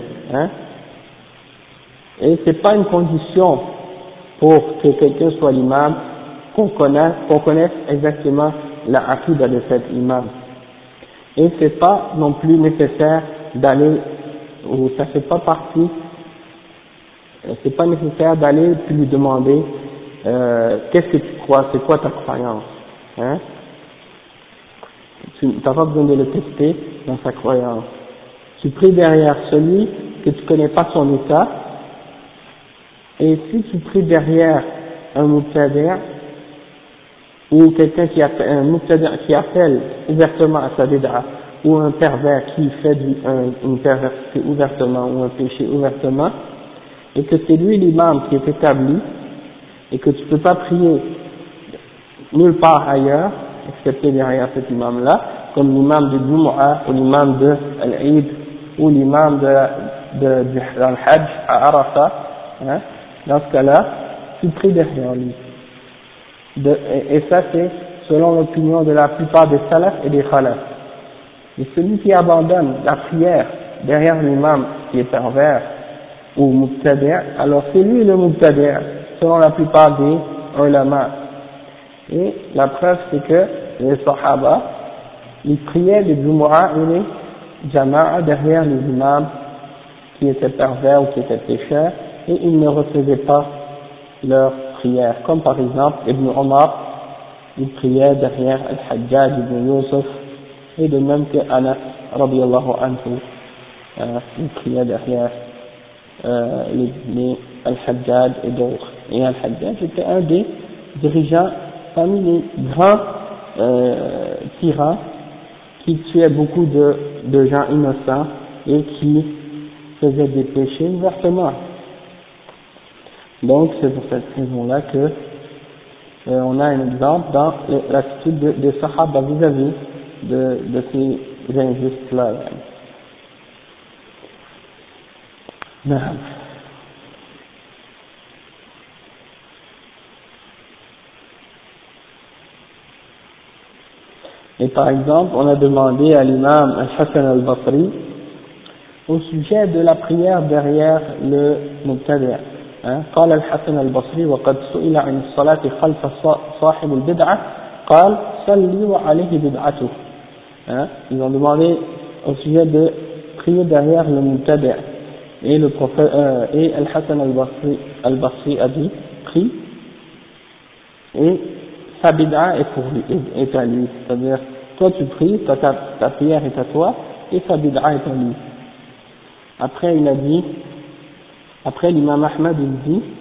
et c'est pas une condition pour que quelqu'un soit l'imam qu'on connaisse exactement la aqida de cet imam, et c'est pas non plus nécessaire d'aller, ou ça fait pas partie, c'est pas nécessaire d'aller lui demander qu'est-ce que tu crois, c'est quoi ta croyance, tu n'as pas besoin de le tester dans sa croyance. Tu pries derrière celui que tu connais pas son état, et si tu pries derrière un mubtadi' ou quelqu'un qui appelle ouvertement à sa bid'a, ou un pervers qui fait une perversité ouvertement ou un péché ouvertement, et que c'est lui l'imam qui est établi, et que tu peux pas prier nulle part ailleurs, excepté derrière cet imam-là, comme l'imam de Jumu'ah, ou l'imam de Al-Eid, ou l'imam du Al-Hajj à Arafat, hein, dans ce cas-là, tu pries derrière lui. Et ça c'est selon l'opinion de la plupart des salaf et des khalaf. Et celui qui abandonne la prière derrière l'imam qui est pervers ou mubtadi', alors c'est lui le mubtadi', selon la plupart des ulama. Et la preuve c'est que les sahaba, ils priaient les Jumu'ah et les Jama'a derrière les imams qui étaient pervers ou qui étaient pécheurs, et ils ne refaisaient pas leur prière. Comme par exemple Ibn Omar, il priait derrière Al-Hajjaj ibn Yusuf, et de même que Anas radiyallahu anhu, il priait derrière les Al-Hajjaj et d'autres. Et Al-Hajjaj était un des dirigeants parmi les grands tyrans qui tuaient beaucoup de gens innocents et qui faisaient des péchés ouvertement. Donc c'est pour cette raison-là que on a un exemple dans l'attitude des Sahaba vis-à-vis de ces injustes-là. Et par exemple, on a demandé à l'imam Al-Hassan al-Basri au sujet de la prière derrière le mubtadi'. قال الحسن البصري وقد سئل عن الصلاة خلف صاحب البدعة قال صلي وعليه بدعته. Ils ont demandé au sujet de prier derrière le mubtadi'. Et le prophète et Al-Hassan al-Basri a dit prie et sa bid'a est pour lui, est à lui. C'est-à-dire, toi tu pries, ta prière est à toi, et sa bid'a est à lui. Après il a dit, après l'imam Ahmad il dit,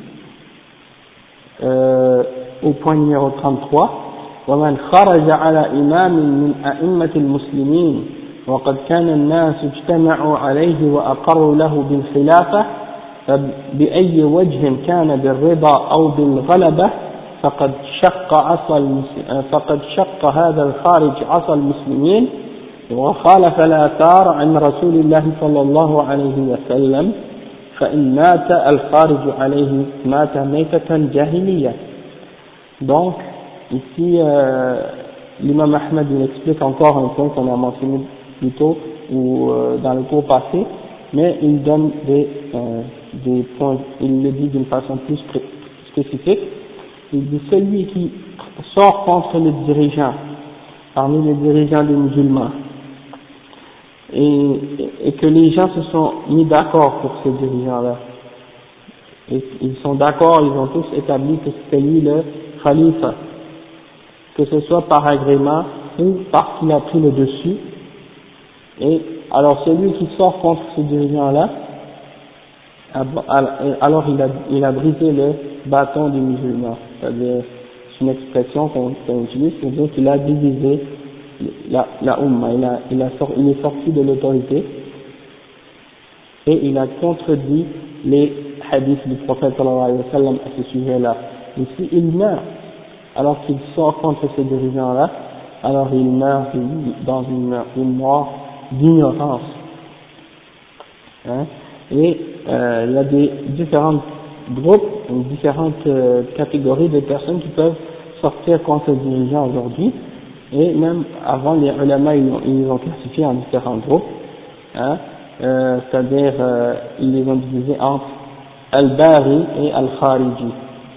au point numéro 33, ومن خرج على إمام من أئمة المسلمين وقد كان الناس اجتمعوا عليه وأقروا له بالخلافة فبأي وجه كان بالرضا أو بالغلبة فقد شق هذا الخارج عصا المسلمين وخالف الآثار عن رسول الله صلى الله عليه وسلم فإن مات الخارج عليه مات ميتة جاهلية. Donc ici l'imam Ahmed il explique encore un point qu'on a mentionné plus tôt ou dans le cours passé, mais il donne des points, il le dit d'une façon plus spécifique. Il dit celui qui sort contre les dirigeants, parmi les dirigeants des musulmans, et que les gens se sont mis d'accord pour ces dirigeants-là, et ils sont d'accord, ils ont tous établi que c'était lui le khalifa, que ce soit par agrément ou parce qu'il a pris le dessus. Et alors celui qui sort contre ces dirigeants-là, alors il a brisé le bâton des musulmans. C'est-à-dire, c'est une expression qu'on utilise pour dire qu'il a divisé la Ummah, il est sorti de l'autorité et il a contredit les hadiths du prophète sallallahu alayhi wa sallam à ce sujet-là. Et s'il meurt alors qu'il sort contre ces dirigeants-là, alors il meurt dans une mort d'ignorance. Et il y a des différents groupes, différentes catégories de personnes qui peuvent sortir contre ces dirigeants aujourd'hui, et même avant les ulama ils les ont classifiés en différents groupes, c'est-à-dire ils les ont divisés entre Al-Bari et Al-Khariji.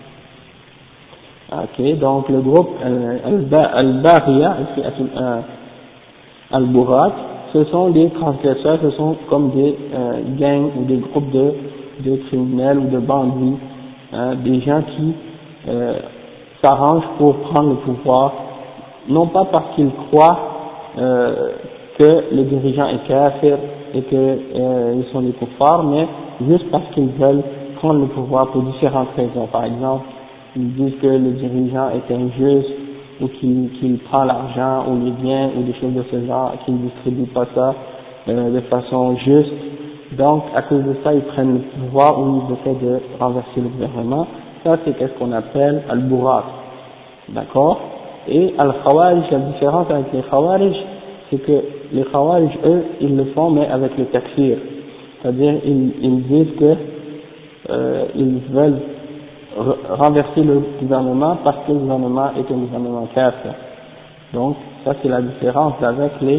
Ok, donc le groupe Al-Bariya, Al-Burat, ce sont des transgresseurs, ce sont comme des gangs ou des groupes de criminels ou de bandits, des gens qui s'arrangent pour prendre le pouvoir, non pas parce qu'ils croient que le dirigeant est kafir et qu'ils sont des kuffars, mais juste parce qu'ils veulent prendre le pouvoir pour différentes raisons. Par exemple, ils disent que le dirigeant est injuste, ou qu'il prend l'argent ou les biens ou des choses de ce genre, qu'il ne distribue pas ça de façon juste. Donc à cause de ça ils prennent le pouvoir ou ils essaient de renverser le gouvernement. Ça c'est ce qu'on appelle Al-Burat, d'accord. Et Al-Khawarij, la différence avec les Khawarij, c'est que les Khawarij, eux, ils le font mais avec le takfir, c'est-à-dire ils disent que ils veulent renverser le gouvernement parce que le gouvernement est un gouvernement kafir. Donc ça c'est la différence avec les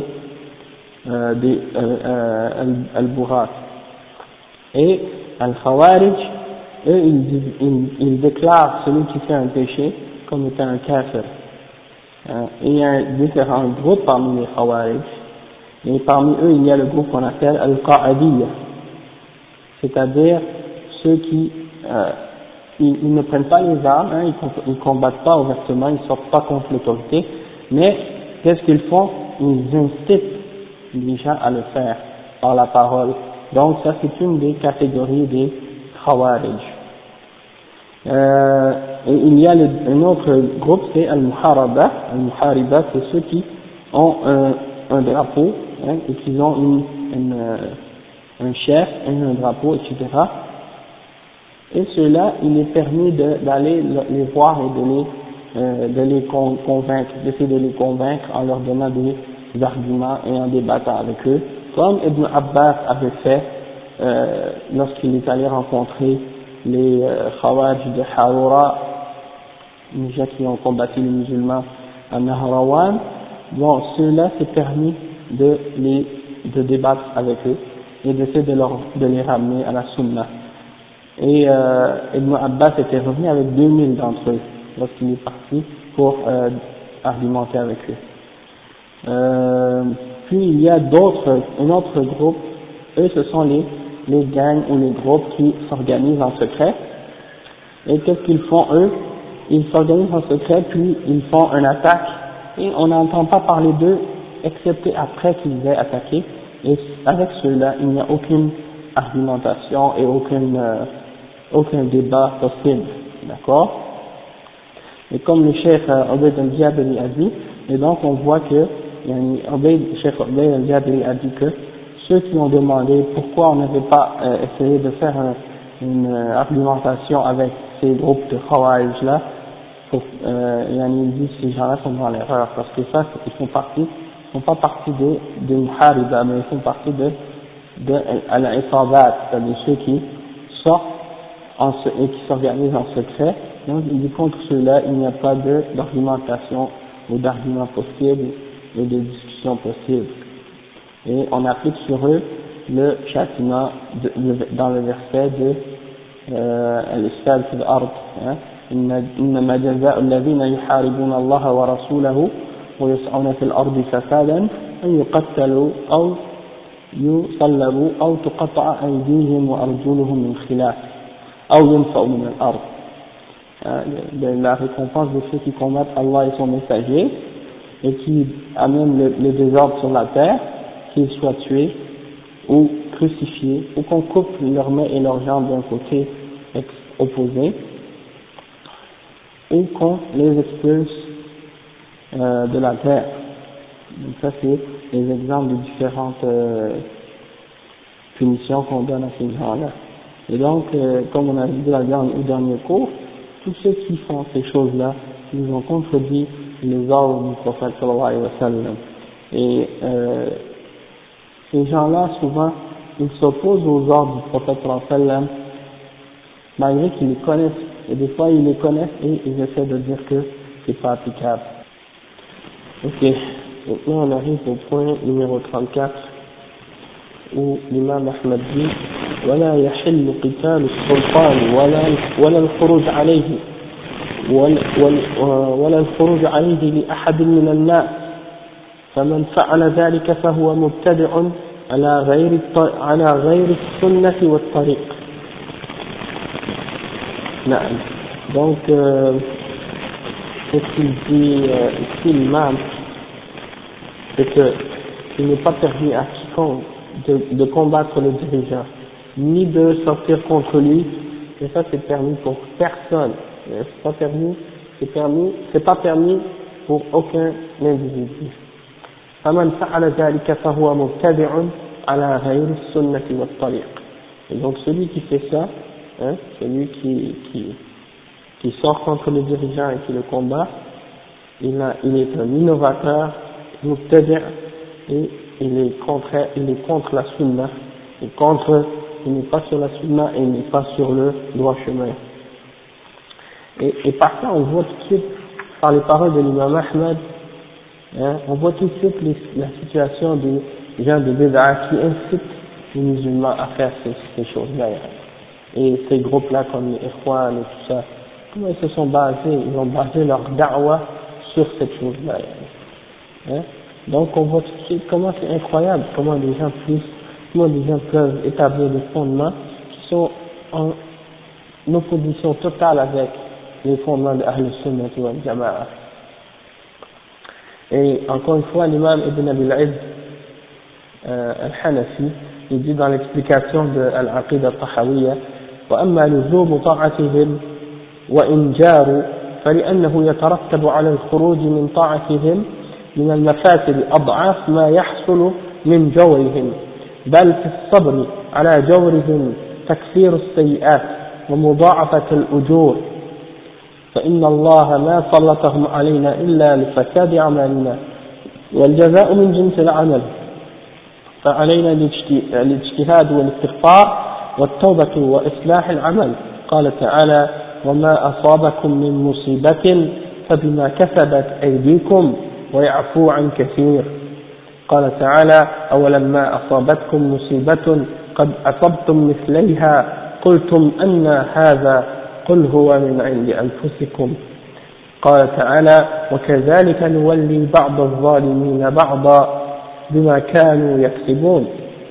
al-Burat. Et al-Khawarij, eux ils déclarent celui qui fait un péché comme étant un kafir. Et il y a différents groupes parmi les Khawarij, et parmi eux il y a le groupe qu'on appelle al-Qa'adiyya, c'est-à-dire ceux qui ils ne prennent pas les armes, hein, ils combattent pas ouvertement, ils sortent pas contre l'autorité, mais qu'est-ce qu'ils font? Ils incitent les gens à le faire par la parole. Donc ça c'est une des catégories des Khawarij. Et il y a un autre groupe, c'est Al-Muharaba. Al-Muhariba, c'est ceux qui ont un drapeau, hein, et qui ont un chef, un drapeau, etc. Et ceux-là, il est permis d'aller les voir et de les convaincre, d'essayer de les convaincre en leur donnant des arguments et en débattant avec eux, comme Ibn Abbas avait fait lorsqu'il est allé rencontrer les Khawarij de Harura, les gens qui ont combattu les musulmans à Nahrawan. Bon, ceux-là, c'est permis de débattre avec eux et d'essayer de les ramener à la Sunna. Et Ibn Abbas était revenu avec 2000 d'entre eux lorsqu'il est parti pour argumenter avec eux. Puis il y a un autre groupe, eux ce sont les gangs ou les groupes qui s'organisent en secret. Et qu'est-ce qu'ils font eux? Ils s'organisent en secret puis ils font une attaque et on n'entend pas parler d'eux excepté après qu'ils aient attaqué. Et avec ceux-là il n'y a aucune argumentation et aucun débat possible, d'accord? Et comme le cheikh Ubayd al-Jabiri a dit, et donc on voit que cheikh Ubayd al-Jabiri a dit que ceux qui ont demandé pourquoi on n'avait pas essayé de faire une argumentation avec ces groupes de Khawarij là, ils disent que ces gens-là sont dans l'erreur, parce que ça, ils font pas partie des Muhariba, mais ils font partie de al-Isabat, c'est-à-dire ceux qui sortent et qui s'organisent en secret. Donc il dit contre ceux-là, il n'y a pas d'argumentation ou d'argument possible et de discussion possible. Et on applique sur eux le châtiment dans le verset de al-Isfal fil ard, إنما جزاء الذين يحاربون الله ورسوله ويسعون في الأرض فسادا أن يقتلوا أو يصلبوا أو تقطع أيديهم وأرجلهم من خلاف أو ينفوا من الأرض. La récompense de ceux qui combattent Allah et son messager et qui amènent le désordre sur la terre, qu'ils soient tués ou crucifiés, ou qu'on coupe leurs mains et leurs jambes d'un côté opposé, ou qu'on les expulse de la terre. Donc ça c'est les exemples de différentes punitions qu'on donne à ces gens-là. Et donc, comme on a dit au dernier cours, tous ceux qui font ces choses-là, ils ont contredit les ordres du prophète sallallahu alayhi wa sallam. Et ces gens-là, souvent, ils s'opposent aux ordres du prophète sallallahu alayhi wa sallam, malgré qu'ils les connaissent. Et des fois, ils les connaissent et ils essaient de dire que c'est pas applicable. Ok, maintenant on arrive au point numéro 34, où l'imam Ahmad dit ولا يحل قتال السلطان ولا الخروج عليه ولا الخروج عليه لأحد من الناس فمن فعل ذلك فهو مبتدع على غير السنة والطريق. نعم. Donc ce qu'il dit ici l'imam, c'est que il n'est pas permis à quiconque de combattre le dirigeant, ni de sortir contre lui, et ça c'est permis pour personne. C'est pas permis pour aucun individu. فمن فعل ذلك فهو مبتدع على غير السنة والطريق. Et donc celui qui fait ça, hein, celui qui sort contre le dirigeant et qui le combat, il est un innovateur, mubtadi', et il est contre la sunna, il n'est pas sur la sunna et il n'est pas sur le droit chemin. Et par ça, on voit tout de suite, par les paroles de l'imam Ahmed, on voit tout de suite la situation des gens de Bid'a qui incitent les musulmans à faire ces choses-là. Et ces groupes-là comme les Ikhwan et tout ça, comment ils se sont basés, ils ont basé leur da'wah sur cette chose-là. Donc on voit tout de suite comment c'est incroyable, comment les gens peuvent établir des fondements qui sont en opposition totale avec les fondements de Ahl Sunnah wal Jama'a. Et encore une fois, l'imam Ibn Abil Izz al-Hanafi, il dit dans l'explication de Al-Aqidah al-Tahawiyya: وأما لزوم طاعتهم وإن جاروا فلأنه يترتب على الخروج من طاعتهم من المفاسد أضعاف ما يحصل من جورهم، بل في الصبر على جورهم تكفير السيئات ومضاعفة الأجور، فإن الله ما سلطهم علينا إلا لفساد أعمالنا والجزاء من جنس العمل، فعلينا الاجتهاد والاستغفار والتوبة وإصلاح العمل. قال تعالى: وما أصابكم من مصيبة فبما كسبت أيديكم ويعفو عن كثير. قال تعالى: أولما أصابتكم مصيبة قد أصبتم مثليها قلتم أن هذا قل هو من عند أنفسكم. قال تعالى: وكذلك نولي بعض الظالمين بعضا بما كانوا يكسبون.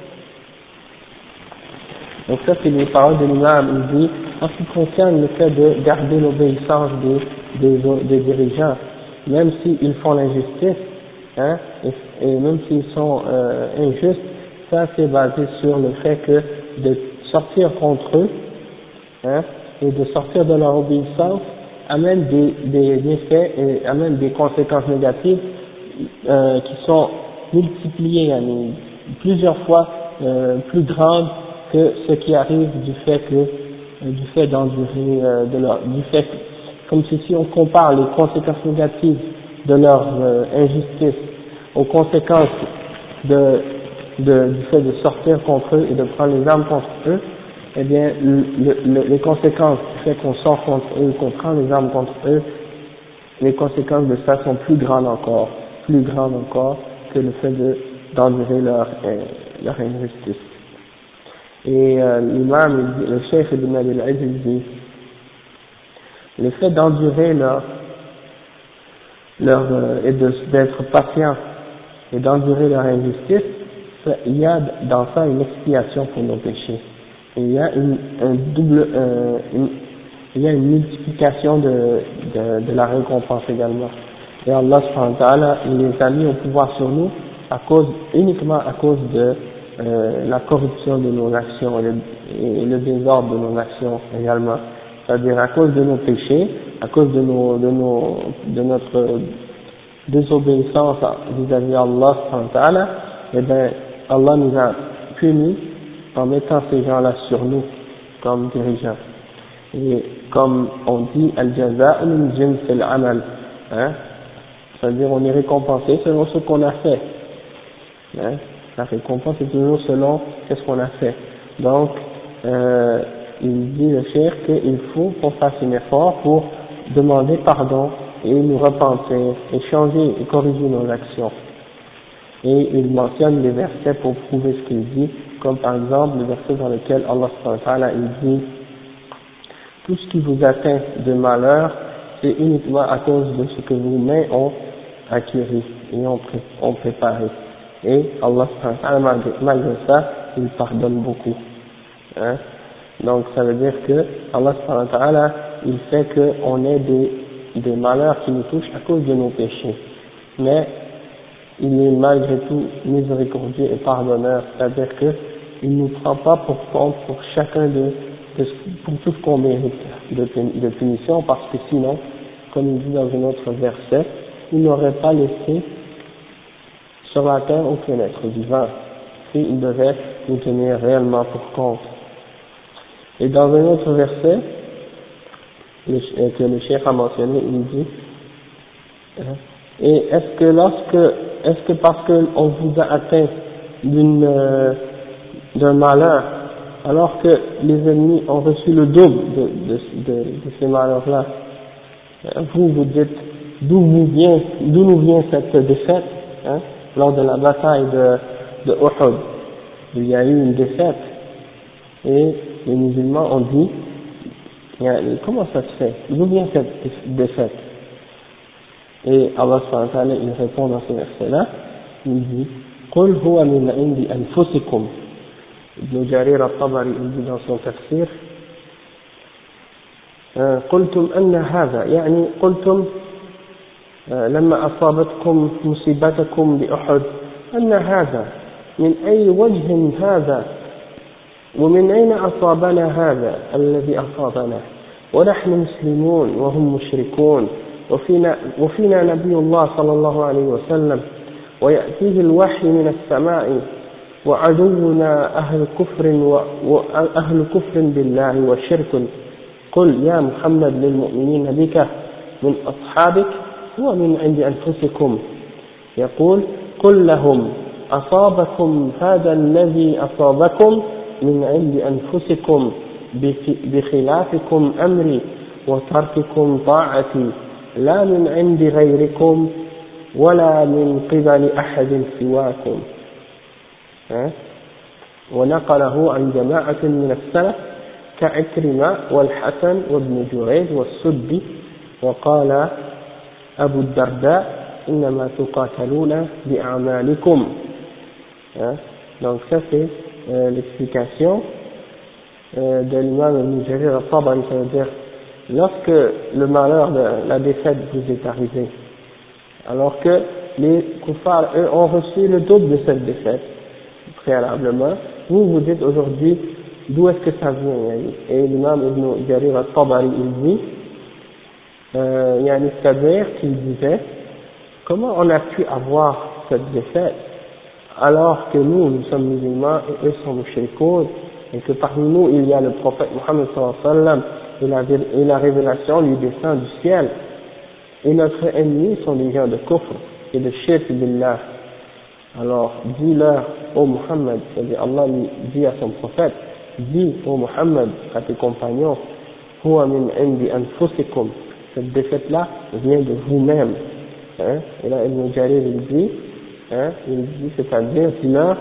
Donc ça c'est les paroles de l'imam. Il dit, en ce qui concerne le fait de garder l'obéissance des dirigeants, même s'ils font l'injustice, et même s'ils sont injustes, ça c'est basé sur le fait que de sortir contre eux, et de sortir de leur obéissance amène des effets et amène des conséquences négatives qui sont multipliées, plusieurs fois plus grandes que ce qui arrive du fait d'endurer comme si on compare les conséquences négatives de leur injustice aux conséquences du fait de sortir contre eux et de prendre les armes contre eux, eh bien les conséquences du fait qu'on sort contre eux, qu'on prend les armes contre eux, les conséquences de ça sont plus grandes encore que le fait d'endurer leur injustice. Et l'imam, le cheikh Ibn Abil Izz dit, le fait d'endurer et d'être patient et d'endurer leur injustice, il y a dans ça une expiation pour nos péchés. Et il y a une multiplication de la récompense également. Et Allah subhanahu wa ta'ala, il les a mis au pouvoir sur nous uniquement à cause de la corruption de nos actions et le désordre de nos actions également. C'est-à-dire à cause de nos péchés, à cause de notre désobéissance vis-à-vis d'Allah subhanahu wa ta'ala, et bien Allah nous a punis en mettant ces gens-là sur nous comme dirigeants. Et comme on dit, al-jaza'u min jins al-amal, c'est-à-dire on est récompensé selon ce qu'on a fait. La récompense est toujours selon ce qu'on a fait. Donc, il dit le cheikh qu'il faut qu'on fasse un effort pour demander pardon et nous repentir et changer et corriger nos actions. Et il mentionne des versets pour prouver ce qu'il dit, comme par exemple le verset dans lequel Allah subhanahu wa ta'ala il dit: tout ce qui vous atteint de malheur, c'est uniquement à cause de ce que vos mains ont acquis et ont préparé. Et Allah subhanahu wa ta'ala, malgré ça, il pardonne beaucoup. Donc ça veut dire que Allah subhanahu wa ta'ala, il fait qu'on ait des malheurs qui nous touchent à cause de nos péchés. Mais il est malgré tout miséricordieux et pardonneur, c'est-à-dire qu'il ne nous prend pas pour compte pour chacun pour tout ce qu'on mérite de punition, parce que sinon, comme il dit dans un autre verset, il n'aurait pas laissé sur la terre aucun être vivant, s'il devait nous tenir réellement pour compte. Et dans un autre verset, que le cheikh a mentionné, il dit, et est-ce que lorsque est-ce que parce qu'on vous a atteint d'un malheur, alors que les ennemis ont reçu le double de ces malheurs-là, vous dites d'où nous vient cette défaite, hein, lors de la bataille de Uhud, il y a eu une défaite, et les musulmans ont dit, comment ça se fait, d'où vient cette défaite? Et Allah subhanahu wa ta'ala, il répond dans ce verset-là, il dit, قُلْ هُوَ مِنْ عِنْدِ أَنفُسِكُمْ. Ibn Jarir al-Tabari, il dit dans son tafsir, قلتم أن هذا يعني قلتم لما أصابتكم مصيبتكم بأحد أن هذا من أي وجه هذا ومن أين أصابنا هذا الذي أصابنا ونحن مسلمون وهم مشركون وفينا نبي الله صلى الله عليه وسلم ويأتيه الوحي من السماء وعدونا أهل كفر بالله وشرك قل يا محمد للمؤمنين بك من أصحابك ومن عند أنفسكم يقول قل لهم أصابكم هذا الذي أصابكم من عند أنفسكم بخلافكم أمري وترككم طاعتي لا من عند غيركم ولا من قبل أحد سواكم. ونقله عن جماعة من السلف كعكرمة والحسن وابن جريج والسدي وقال أبو الدرداء إنما تقاتلون بأعمالكم. Donc ça c'est l'explication de l'imam Ibn Jarir al-Tabari, ça veut dire lorsque le malheur de la défaite vous est arrivé, alors que les kuffars eux ont reçu le double de cette défaite préalablement, vous dites aujourd'hui d'où est-ce que ça vient, et l'imam Ibn Jarir al-Tabari il dit c'est-à-dire qu'il disait comment on a pu avoir cette défaite alors que nous sommes musulmans et eux sont mushrikoun, et que parmi nous il y a le prophète Mohammed sallallahu alayhi wa sallam et la révélation lui descend du ciel, et notre ennemi sont des gens de kufr et de shirk billah. Alors dis-leur ô Mohammed, c'est-à-dire Allah lui dit à son prophète, dis ô Mohammed à tes compagnons, huwa min indi anfusikum, cette défaite là vient de vous-même, hein? Et là Ibn Jarir il dit c'est-à-dire dis-leur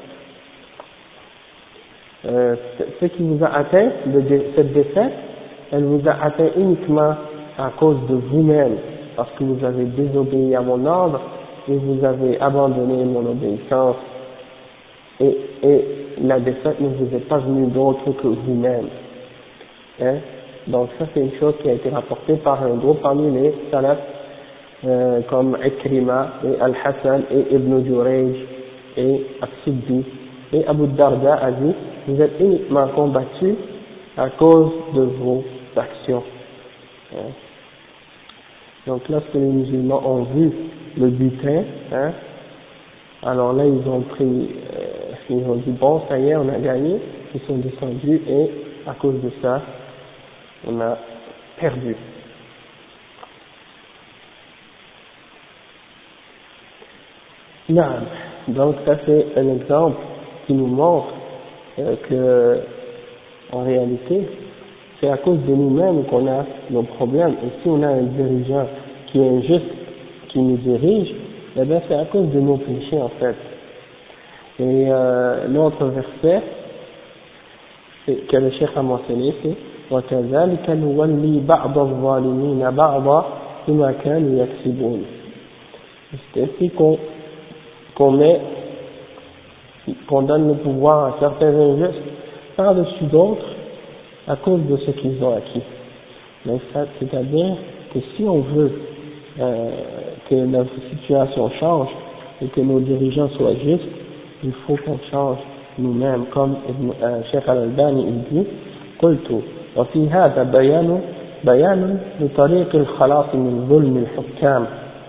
ce qui vous a atteint de cette défaite, elle vous a atteint uniquement à cause de vous-même, parce que vous avez désobéi à mon ordre et vous avez abandonné mon obéissance, et la défaite ne vous est pas venue d'autre que vous-même, hein? Donc ça c'est une chose qui a été rapportée par un groupe parmi les salaf comme Ikrima et Al-Hassan et Ibn Jurayj et As-Siddi, et Abu Darda a dit vous êtes uniquement combattus à cause de vos actions. Donc lorsque les musulmans ont vu le butin, alors là ils ont dit bon ça y est on a gagné, ils sont descendus et à cause de ça on a perdu. Donc ça c'est un exemple qui nous montre que en réalité c'est à cause de nous-mêmes qu'on a nos problèmes, et si on a un dirigeant qui est injuste, qui nous dirige, eh bien c'est à cause de nos péchés en fait. Et l'autre verset que le cheikh a mentionné c'est وَكَذَلِكَ نُوَلِّي بَعْضَ الظَّالِمِينَ بَعْضًا بِمَا كَانُوا يَكْسِبُونَ. C'est ainsi qu'on donne le pouvoir à certains injustes par-dessus d'autres à cause de ce qu'ils ont acquis. Donc ça, c'est-à-dire que si on veut que notre situation change et que nos dirigeants soient justes, il faut qu'on change nous-mêmes, comme Cheikh Al-Albani il dit قلت وفي هذا بيان لطريق الخلاص من ظلم الحكام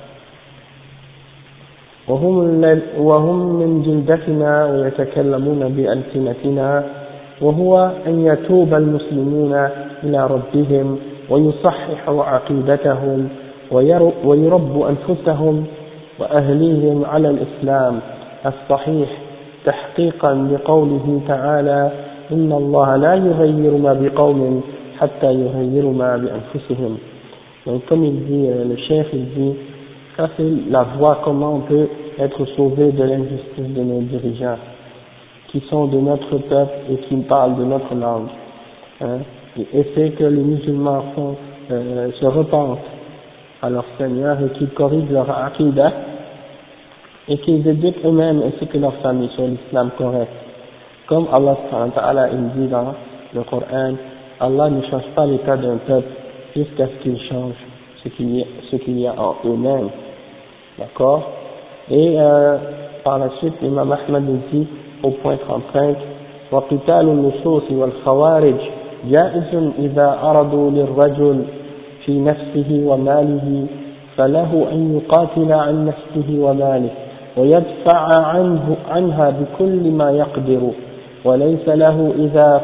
وهم من جلدتنا ويتكلمون بألسنتنا، وهو أن يتوب المسلمون إلى ربهم ويصححوا عقيدتهم ويربوا أنفسهم وأهليهم على الإسلام الصحيح تحقيقا لقوله تعالى إن الله لا يغير ما بقوم حتى يغيروا ما بأنفسهم. Donc comme il dit, le cheikh il dit, ça c'est la voie comment on peut être sauvé de l'injustice de nos dirigeants qui sont de notre peuple et qui parlent de notre langue, hein, et c'est que les musulmans se repentent à leur Seigneur et qu'ils corrigent leur aqidah et qu'ils éduquent eux-mêmes ainsi que leur famille sur l'islam correct. Comme Allah subhanahu wa ta'ala il dit dans le Coran, Allah ne change pas l'état d'un peuple jusqu'à ce qu'il change ce qu'il y a en eux-mêmes. D'accord? Et par la suite, l'imam Ahmad dit au point 35, وقتال النصوص والخوارج جائز إذا أرادوا للرجل في نفسه وماله فله أن يقاتل عن نفسه وماله ويدفع عنها بكل ما يقدر وليس له إذا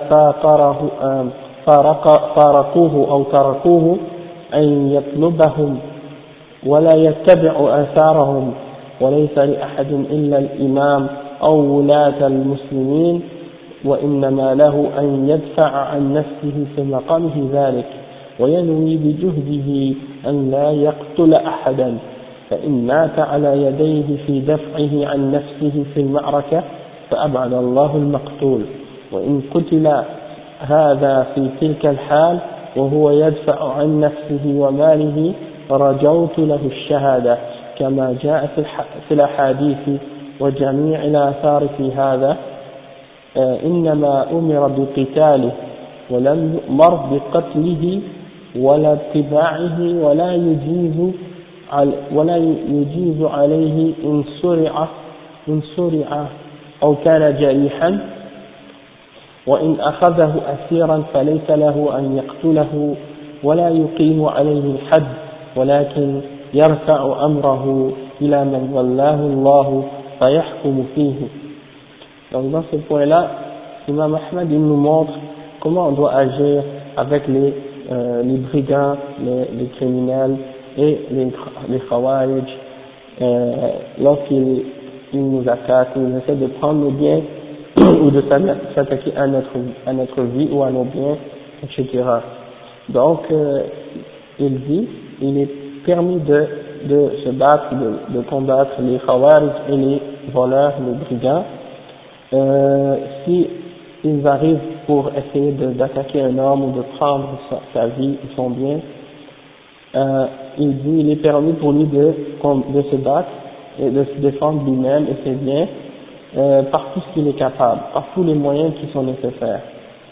فارقوه أو تركوه أن يطلبهم ولا يتبع آثارهم وليس لأحد إلا الإمام أو ولاة المسلمين وإنما له أن يدفع عن نفسه في مقامه ذلك وينوي بجهده أن لا يقتل أحدا فإن مات على يديه في دفعه عن نفسه في المعركة فأبعد الله المقتول وإن قتل هذا في تلك الحال وهو يدفع عن نفسه وماله رجوت له الشهادة كما جاء في الأحاديث وجميع الآثار في هذا إنما أمر بقتاله ولم يؤمر بقتله ولا اتباعه ولا يجيز عليه إن سرع أو كان جريحا وإن أخذه أسيرا فليس له أن يقتله ولا يقيم عليه الحد ولكن يرفع أمره إلى من ولاه الله فيحكم فيه. Donc dans ce point-là, Imam Ahmad il nous montre comment on doit agir avec les brigands, les criminels et les khawarij lorsqu'ils nous attaquent, ils essaient de prendre nos biens ou de s'attaquer à notre vie ou à nos biens, etc. Donc il dit, il est permis de se battre, de combattre les khawarij et les voleurs, les brigands, si ils arrivent pour essayer d'attaquer un homme ou de prendre sa vie ou son bien, il dit il est permis pour lui de se battre et de se défendre lui-même et ses biens par tout ce qu'il est capable, par tous les moyens qui sont nécessaires.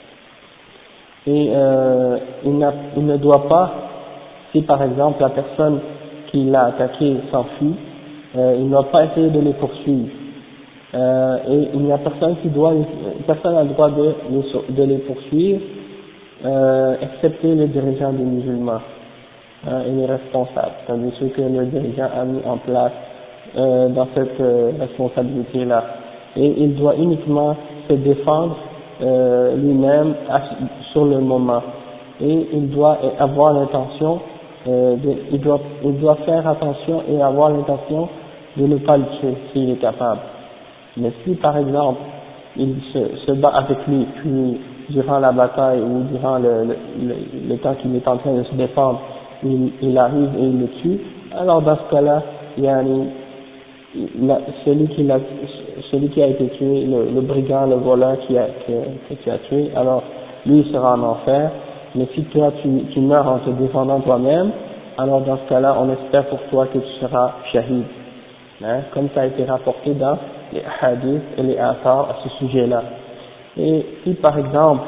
Et il ne doit pas, si par exemple la personne qui l'a attaqué s'enfuit, il ne doit pas essayer de les poursuivre. Et il n'y a personne a le droit de les poursuivre, excepté les dirigeants des musulmans et les responsables, c'est-à-dire ceux que le dirigeant a mis en place dans cette responsabilité-là. Et il doit uniquement se défendre lui-même sur le moment. Et il doit avoir l'intention, il doit faire attention et avoir l'intention de ne pas le tuer s'il est capable. Mais si par exemple il se bat avec lui, puis durant la bataille ou durant le temps qu'il est en train de se défendre, il arrive et il le tue, alors dans ce cas-là, celui qui a été tué, le brigand, le voleur que tu as tué, alors lui il sera en enfer. Mais si toi tu meurs en te défendant toi-même, alors dans ce cas-là, on espère pour toi que tu seras shahid, hein, comme ça a été rapporté dans les hadiths et les athars à ce sujet-là. Et si par exemple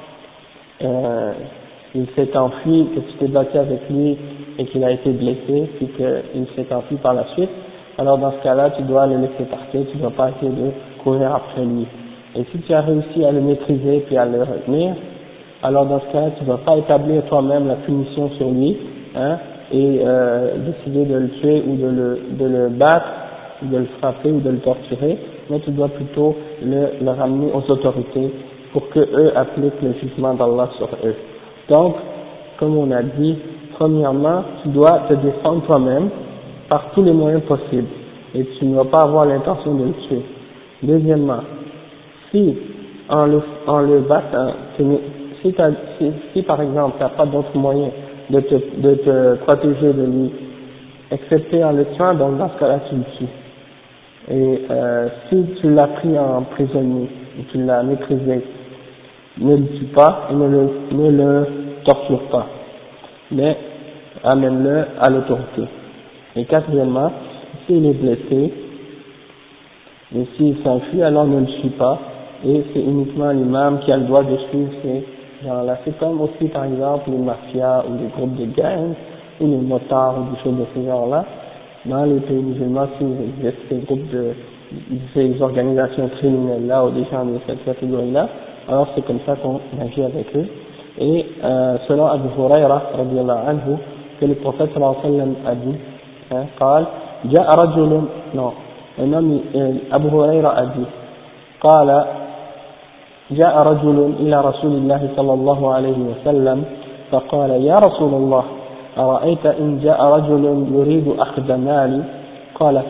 il s'est enfui, que tu t'es battu avec lui et qu'il a été blessé, puis qu'il s'est enfui par la suite, alors dans ce cas-là, tu dois le laisser partir, tu ne dois pas essayer de courir après lui. Et si tu as réussi à le maîtriser puis à le retenir, alors dans ce cas-là, tu ne dois pas établir toi-même la punition sur lui, hein, et décider de le tuer ou de le battre, de le frapper ou de le torturer, mais tu dois plutôt le ramener aux autorités pour que eux appliquent le jugement d'Allah sur eux. Donc, comme on a dit, premièrement, tu dois te défendre toi-même par tous les moyens possibles. et tu ne vas pas avoir l'intention de le tuer. Deuxièmement, si en le battant, si par exemple tu n'as pas d'autre moyen de te protéger de lui, excepté en le tuant, donc dans ce cas-là tu le tues. Et si tu l'as pris en prisonnier, et tu l'as maîtrisé, ne le tue pas et ne le torture pas, mais amène-le à l'autorité. Et quatrièmement, s'il est blessé, et s'il s'enfuit, alors ne le suit pas, et c'est uniquement l'imam qui a le droit de suivre ces gens-là. C'est comme aussi par exemple les mafias ou les groupes de gangs, ou les motards ou des choses de ce genre-là. Dans les pays musulmans, s'il existe ces groupes ces organisations criminelles-là ou des gens de cette catégorie-là, alors c'est comme ça qu'on agit avec eux. Et selon Abu Huraira, radiyallahu anhu, que le prophète sallallahu alayhi wa sallam a dit, قال جاء رجل non un homme Abu Huraira a dit قال جاء رجل إلى رسول الله صلى الله عليه وسلم فقال يا رسول الله أرأيت إن جاء رجل يريد أخذ مالي قال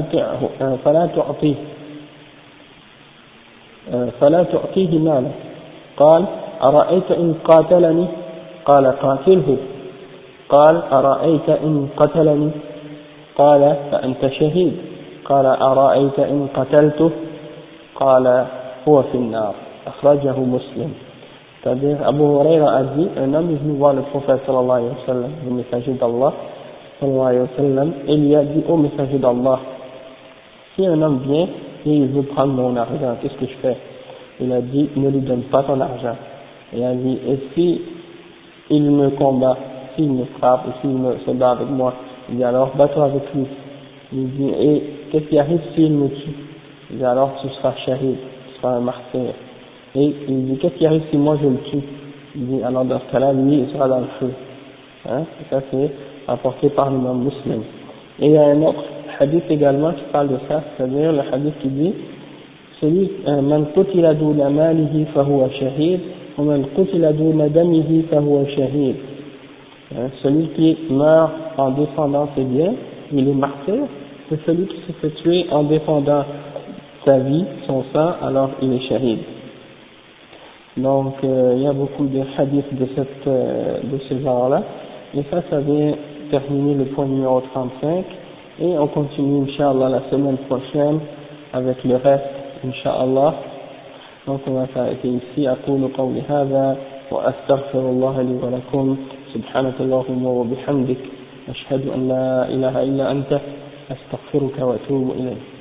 فلا تعطيه ماله قال أرأيت إن قاتلني قال قاتله قال أرأيت إن قتلني قال فأنت شهيد قال أرأيت إن قتلته قال هو في النار أخرجه مسلم. C'est-à-dire, Abu Huraira a dit, un homme est venu voir le prophète sallallahu alayhi wa sallam, le messager d'Allah sallallahu alayhi wa sallam, et il lui a dit, ô messager d'Allah, si un homme vient et il veut prendre mon argent, qu'est-ce que je fais? Il a dit, ne lui donne pas ton argent. Il a dit, et si il me combat, s'il me frappe, et s'il se bat avec moi, il dit alors, bats-toi avec lui. Il dit, et qu'est-ce qui arrive s'il me tue? Il dit alors, tu seras shahid, tu seras un martyr. Et il dit, qu'est-ce qui arrive si moi je le tue? Il dit, alors dans ce cas-là, lui, il sera dans le feu. Hein? Et ça, c'est rapporté par l'imam Muslim. Et il y a un autre hadith également qui parle de ça, c'est-à-dire le hadith qui dit, celui, man qutila duna malihi fahuwa shahid, wa man qutila duna damihi fahuwa shahid. Celui qui meurt en défendant ses biens, il est martyr. C'est celui qui se fait tuer en défendant sa vie, son sang, alors il est shahid. Donc, il y a beaucoup de hadiths de ce genre-là. Et ça vient terminer le point numéro 35. Et on continue, Inch'Allah, la semaine prochaine avec le reste, Inch'Allah. Donc, on va s'arrêter ici. أقول قولي هذا وأستغفر الله لي ولكم سبحانك اللهم وبحمدك أشهد أن لا إله إلا أنت أستغفرك وأتوب إليك.